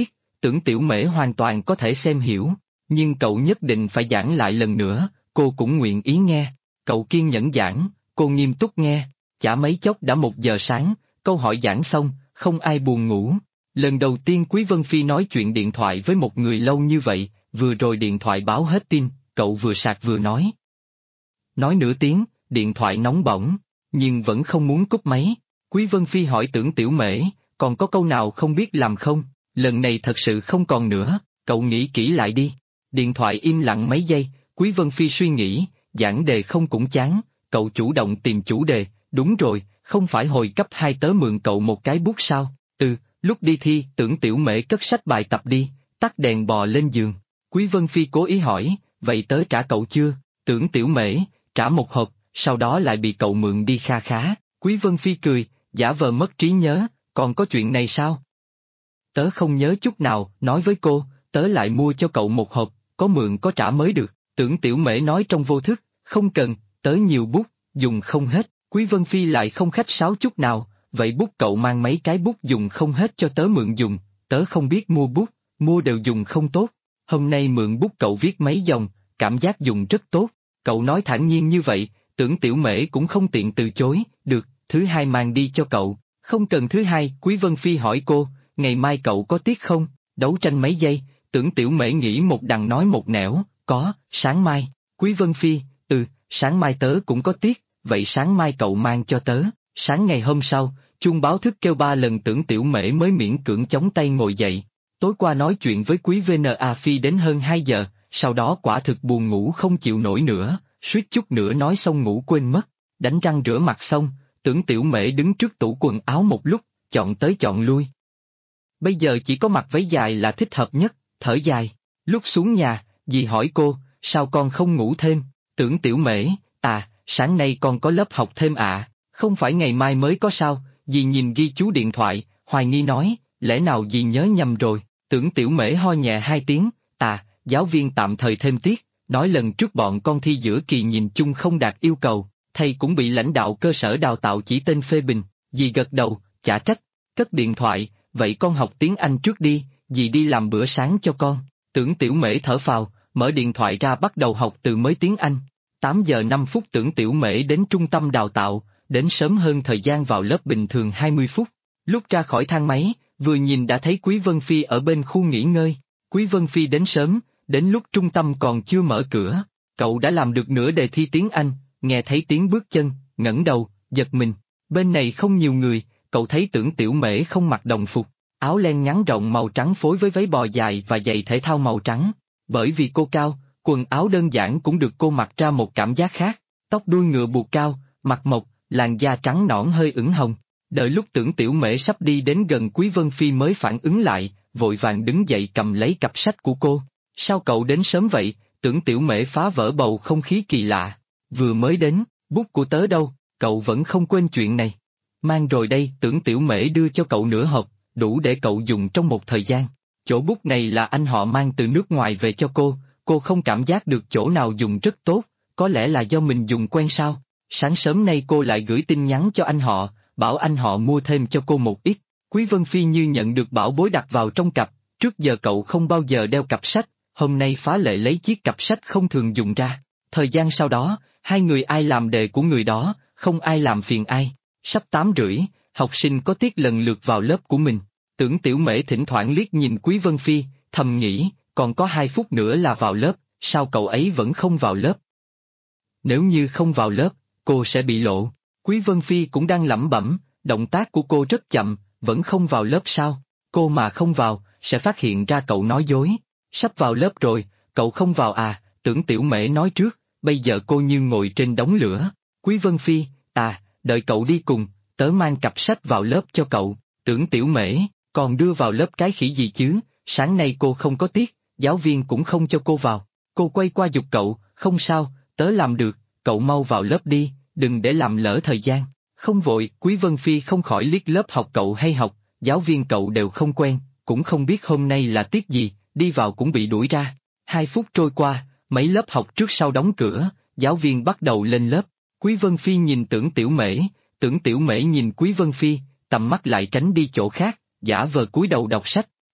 Tưởng Tiểu Mễ hoàn toàn có thể xem hiểu, nhưng cậu nhất định phải giảng lại lần nữa, cô cũng nguyện ý nghe. Cậu kiên nhẫn giảng, cô nghiêm túc nghe, chả mấy chốc đã 1 giờ sáng, câu hỏi giảng xong, không ai buồn ngủ. Lần đầu tiên Quý Vân Phi nói chuyện điện thoại với một người lâu như vậy, vừa rồi điện thoại báo hết tin, cậu vừa sạc vừa nói. Nói nửa tiếng, điện thoại nóng bỏng, nhưng vẫn không muốn cúp máy. Quý Vân Phi hỏi Tưởng Tiểu Mễ, còn có câu nào không biết làm không? Lần này thật sự không còn nữa, cậu nghĩ kỹ lại đi. Điện thoại im lặng mấy giây, Quý Vân Phi suy nghĩ, giảng đề không cũng chán, cậu chủ động tìm chủ đề, đúng rồi, không phải hồi cấp 2 tớ mượn cậu một cái bút sao? Lúc đi thi, Tưởng Tiểu Mễ cất sách bài tập đi, tắt đèn bò lên giường. Quý Vân Phi cố ý hỏi, vậy tớ trả cậu chưa? Tưởng Tiểu Mễ, trả 1 hộp, sau đó lại bị cậu mượn đi kha khá. Quý Vân Phi cười, giả vờ mất trí nhớ, còn có chuyện này sao? Tớ không nhớ chút nào, nói với cô, tớ lại mua cho cậu 1 hộp, có mượn có trả mới được. Tưởng Tiểu Mễ nói trong vô thức, không cần, tớ nhiều bút, dùng không hết. Quý Vân Phi lại không khách sáo chút nào, vậy bút cậu mang mấy cái bút dùng không hết cho tớ mượn dùng, tớ không biết mua bút, mua đều dùng không tốt. Hôm nay mượn bút cậu viết mấy dòng, cảm giác dùng rất tốt. Cậu nói thản nhiên như vậy, Tưởng Tiểu Mễ cũng không tiện từ chối, được, thứ hai mang đi cho cậu. Không cần thứ hai, Quý Vân Phi hỏi cô, ngày mai cậu có tiết không? Đấu tranh mấy giây, Tưởng Tiểu Mễ nghĩ một đằng nói một nẻo, có, sáng mai. Quý Vân Phi, sáng mai tớ cũng có tiết, vậy sáng mai cậu mang cho tớ. Sáng ngày hôm sau, chuông báo thức kêu 3 lần, Tưởng Tiểu Mễ mới miễn cưỡng chống tay ngồi dậy. Tối qua nói chuyện với Quý VNA Phi đến hơn 2 giờ, sau đó quả thực buồn ngủ không chịu nổi nữa, suýt chút nữa nói xong ngủ quên mất. Đánh răng rửa mặt xong, Tưởng Tiểu Mễ đứng trước tủ quần áo một lúc, chọn tới chọn lui. Bây giờ chỉ có mặc váy dài là thích hợp nhất, thở dài. Lúc xuống nhà, dì hỏi cô, sao con không ngủ thêm? Tưởng Tiểu Mễ, sáng nay con có lớp học thêm ạ, không phải ngày mai mới có sao? Dì nhìn ghi chú điện thoại, hoài nghi nói, lẽ nào dì nhớ nhầm rồi? Tưởng Tiểu Mễ ho nhẹ 2 tiếng, giáo viên tạm thời thêm tiết, nói lần trước bọn con thi giữa kỳ nhìn chung không đạt yêu cầu, thầy cũng bị lãnh đạo cơ sở đào tạo chỉ tên phê bình. Dì gật đầu, chả trách, cất điện thoại, vậy con học tiếng Anh trước đi, dì đi làm bữa sáng cho con. Tưởng Tiểu Mễ thở phào, mở điện thoại ra bắt đầu học từ mới tiếng Anh. 8 giờ 5 phút Tưởng Tiểu Mễ đến trung tâm đào tạo, đến sớm hơn thời gian vào lớp bình thường 20 phút. Lúc ra khỏi thang máy, vừa nhìn đã thấy Quý Vân Phi ở bên khu nghỉ ngơi. Quý Vân Phi đến sớm, đến lúc trung tâm còn chưa mở cửa, cậu đã làm được nửa đề thi tiếng Anh, nghe thấy tiếng bước chân, ngẩng đầu, giật mình. Bên này không nhiều người, cậu thấy Tưởng Tiểu Mễ không mặc đồng phục, áo len ngắn rộng màu trắng phối với váy bò dài và giày thể thao màu trắng. Bởi vì cô cao, quần áo đơn giản cũng được cô mặc ra một cảm giác khác, tóc đuôi ngựa buộc cao, mặt mộc, làn da trắng nõn hơi ửng hồng. Đợi lúc Tưởng Tiểu Mễ sắp đi đến gần Quý Vân Phi mới phản ứng lại, vội vàng đứng dậy cầm lấy cặp sách của cô. Sao cậu đến sớm vậy? Tưởng Tiểu Mễ phá vỡ bầu không khí kỳ lạ. Vừa mới đến, bút của tớ đâu? Cậu vẫn không quên chuyện này. Mang rồi đây. Tưởng Tiểu Mễ đưa cho cậu nửa hộp, đủ để cậu dùng trong một thời gian. Chỗ bút này là anh họ mang từ nước ngoài về cho cô không cảm giác được chỗ nào dùng rất tốt, có lẽ là do mình dùng quen sao. Sáng sớm nay cô lại gửi tin nhắn cho anh họ, bảo anh họ mua thêm cho cô một ít. Quý Vân Phi như nhận được bảo bối đặt vào trong cặp, trước giờ cậu không bao giờ đeo cặp sách, hôm nay phá lệ lấy chiếc cặp sách không thường dùng ra. Thời gian sau đó, hai người ai làm đề của người đó, không ai làm phiền ai. Sắp 8:30, học sinh có tiết lần lượt vào lớp của mình. Tưởng Tiểu Mễ thỉnh thoảng liếc nhìn Quý Vân Phi, thầm nghĩ, còn có 2 phút nữa là vào lớp, sao cậu ấy vẫn không vào lớp? Nếu như không vào lớp, cô sẽ bị lộ. Quý Vân Phi cũng đang lẩm bẩm, động tác của cô rất chậm, vẫn không vào lớp sao? Cô mà không vào, sẽ phát hiện ra cậu nói dối. Sắp vào lớp rồi, cậu không vào à? Tưởng Tiểu Mễ nói trước, bây giờ cô như ngồi trên đống lửa. Quý Vân Phi, đợi cậu đi cùng, tớ mang cặp sách vào lớp cho cậu. Tưởng Tiểu Mễ, còn đưa vào lớp cái khỉ gì chứ? Sáng nay cô không có tiết, giáo viên cũng không cho cô vào. Cô quay qua giục cậu, không sao, tớ làm được, cậu mau vào lớp đi, đừng để làm lỡ thời gian. Không vội. Quý Vân Phi không khỏi liếc lớp học cậu hay học, giáo viên cậu đều không quen, cũng không biết hôm nay là tiết gì, đi vào cũng bị đuổi ra. 2 phút trôi qua, mấy lớp học trước sau đóng cửa, giáo viên bắt đầu lên lớp. Quý Vân Phi nhìn Tưởng Tiểu Mễ, Tưởng Tiểu Mễ nhìn Quý Vân Phi, tầm mắt lại tránh đi chỗ khác, giả vờ cúi đầu đọc sách.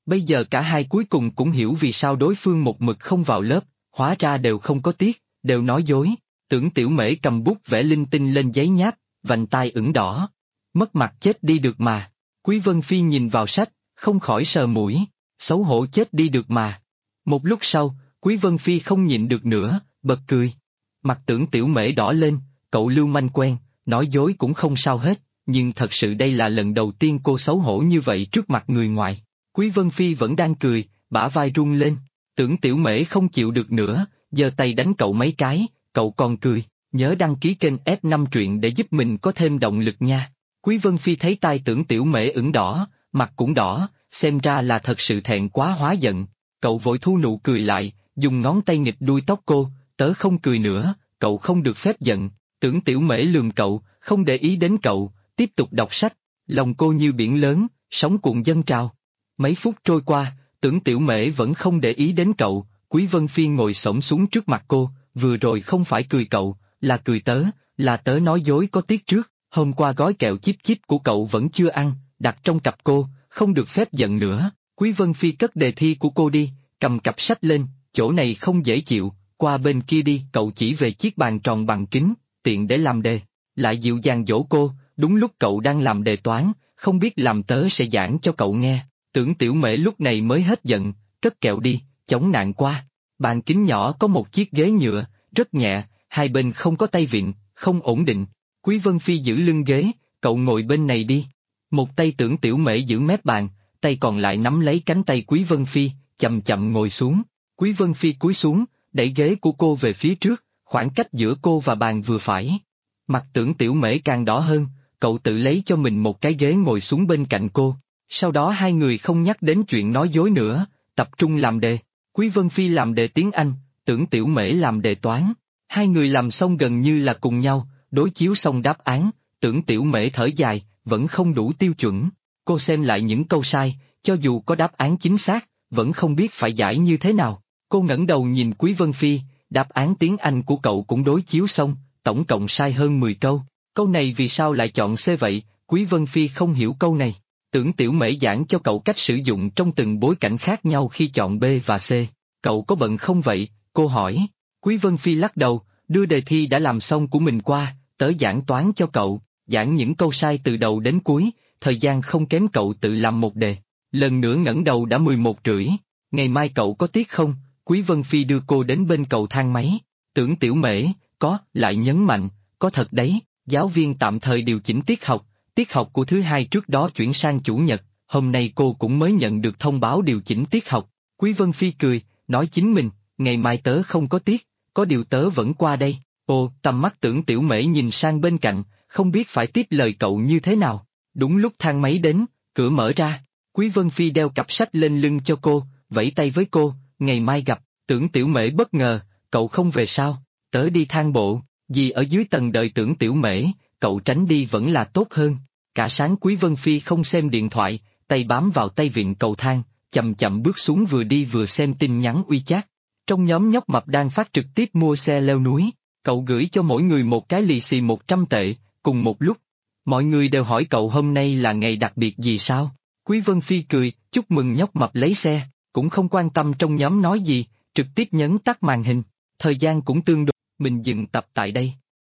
Bây giờ cả hai cuối cùng cũng hiểu vì sao đối phương một mực không vào lớp, hóa ra đều không có tiếc, đều nói dối. Tưởng Tiểu Mễ cầm bút vẽ linh tinh lên giấy nháp, vành tai ửng đỏ. Mất mặt chết đi được mà. Quý Vân Phi nhìn vào sách, không khỏi sờ mũi, xấu hổ chết đi được mà. Một lúc sau, Quý Vân Phi không nhịn được nữa, bật cười. Mặt Tưởng Tiểu Mễ đỏ lên, cậu lưu manh quen, nói dối cũng không sao hết, nhưng thật sự đây là lần đầu tiên cô xấu hổ như vậy trước mặt người ngoài. Quý Vân Phi vẫn đang cười, bả vai run lên. Tưởng Tiểu Mễ không chịu được nữa, giơ tay đánh cậu mấy cái, cậu còn cười, nhớ đăng ký kênh F5 truyện để giúp mình có thêm động lực nha. Quý Vân Phi thấy tai Tưởng Tiểu Mễ ửng đỏ, mặt cũng đỏ, xem ra là thật sự thẹn quá hóa giận. Cậu vội thu nụ cười lại, dùng ngón tay nghịch đuôi tóc cô, tớ không cười nữa, cậu không được phép giận. Tưởng Tiểu Mễ lườm cậu, không để ý đến cậu, tiếp tục đọc sách, lòng cô như biển lớn, sóng cuộn dâng trào. Mấy phút trôi qua, Tưởng Tiểu Mễ vẫn không để ý đến cậu, Quý Vân Phi ngồi xổm xuống trước mặt cô, vừa rồi không phải cười cậu, là cười tớ, là tớ nói dối có tiếc trước, hôm qua gói kẹo chip chip của cậu vẫn chưa ăn, đặt trong cặp cô, không được phép giận nữa. Quý Vân Phi cất đề thi của cô đi, cầm cặp sách lên, chỗ này không dễ chịu, qua bên kia đi, cậu chỉ về chiếc bàn tròn bằng kính, tiện để làm đề. Lại dịu dàng dỗ cô, đúng lúc cậu đang làm đề toán, không biết làm tớ sẽ giảng cho cậu nghe. Tưởng Tiểu Mễ lúc này mới hết giận, cất kẹo đi, chống nạn qua. Bàn kính nhỏ có một chiếc ghế nhựa, rất nhẹ, hai bên không có tay vịn, không ổn định. Quý Vân Phi giữ lưng ghế, cậu ngồi bên này đi. Một tay Tưởng Tiểu Mễ giữ mép bàn, tay còn lại nắm lấy cánh tay Quý Vân Phi, chậm chậm ngồi xuống. Quý Vân Phi cúi xuống, đẩy ghế của cô về phía trước, khoảng cách giữa cô và bàn vừa phải. Mặt Tưởng Tiểu Mễ càng đỏ hơn, cậu tự lấy cho mình một cái ghế ngồi xuống bên cạnh cô. Sau đó hai người không nhắc đến chuyện nói dối nữa, tập trung làm đề. Quý Vân Phi làm đề tiếng Anh, Tưởng Tiểu Mễ làm đề toán. Hai người làm xong gần như là cùng nhau, đối chiếu xong đáp án, Tưởng Tiểu Mễ thở dài, vẫn không đủ tiêu chuẩn. Cô xem lại những câu sai, cho dù có đáp án chính xác, vẫn không biết phải giải như thế nào. Cô ngẩng đầu nhìn Quý Vân Phi, đáp án tiếng Anh của cậu cũng đối chiếu xong, tổng cộng sai hơn 10 câu. Câu này vì sao lại chọn C vậy? Quý Vân Phi không hiểu câu này. Tưởng Tiểu Mễ giảng cho cậu cách sử dụng trong từng bối cảnh khác nhau khi chọn B và C. Cậu có bận không vậy? Cô hỏi. Quý Vân Phi lắc đầu, đưa đề thi đã làm xong của mình qua, tớ giảng toán cho cậu, giảng những câu sai từ đầu đến cuối, thời gian không kém cậu tự làm một đề. Lần nữa ngẩng đầu đã 11:30. Ngày mai cậu có tiết không? Quý Vân Phi đưa cô đến bên cầu thang máy. Tưởng Tiểu Mễ, có, lại nhấn mạnh, có thật đấy, giáo viên tạm thời điều chỉnh tiết học của thứ hai trước đó chuyển sang chủ nhật, hôm nay cô cũng mới nhận được thông báo điều chỉnh tiết học. Quý Vân Phi cười, nói chính mình, ngày mai tớ không có tiết, có điều tớ vẫn qua đây. Ồ, tầm mắt Tưởng Tiểu Mễ nhìn sang bên cạnh, không biết phải tiếp lời cậu như thế nào. Đúng lúc thang máy đến, cửa mở ra, Quý Vân Phi đeo cặp sách lên lưng cho cô, vẫy tay với cô, ngày mai gặp. Tưởng Tiểu Mễ bất ngờ, cậu không về sao? Tớ đi thang bộ, vì ở dưới tầng đợi Tưởng Tiểu Mễ, cậu tránh đi vẫn là tốt hơn. Cả sáng Quý Vân Phi không xem điện thoại, tay bám vào tay vịn cầu thang, chậm chậm bước xuống vừa đi vừa xem tin nhắn WeChat. Trong nhóm nhóc mập đang phát trực tiếp mua xe leo núi, cậu gửi cho mỗi người một cái lì xì 100 tệ, cùng một lúc. Mọi người đều hỏi cậu hôm nay là ngày đặc biệt gì sao? Quý Vân Phi cười, chúc mừng nhóc mập lấy xe, cũng không quan tâm trong nhóm nói gì, trực tiếp nhấn tắt màn hình. Thời gian cũng tương đối. Mình dừng tập tại đây.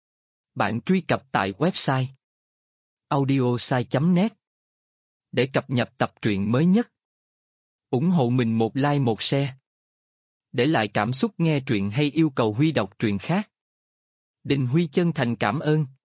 Bạn truy cập tại website audiosai.net để cập nhật tập truyện mới nhất. Ủng hộ mình một like một share. Để lại cảm xúc nghe truyện hay yêu cầu Huy đọc truyện khác. Đình Huy chân thành cảm ơn.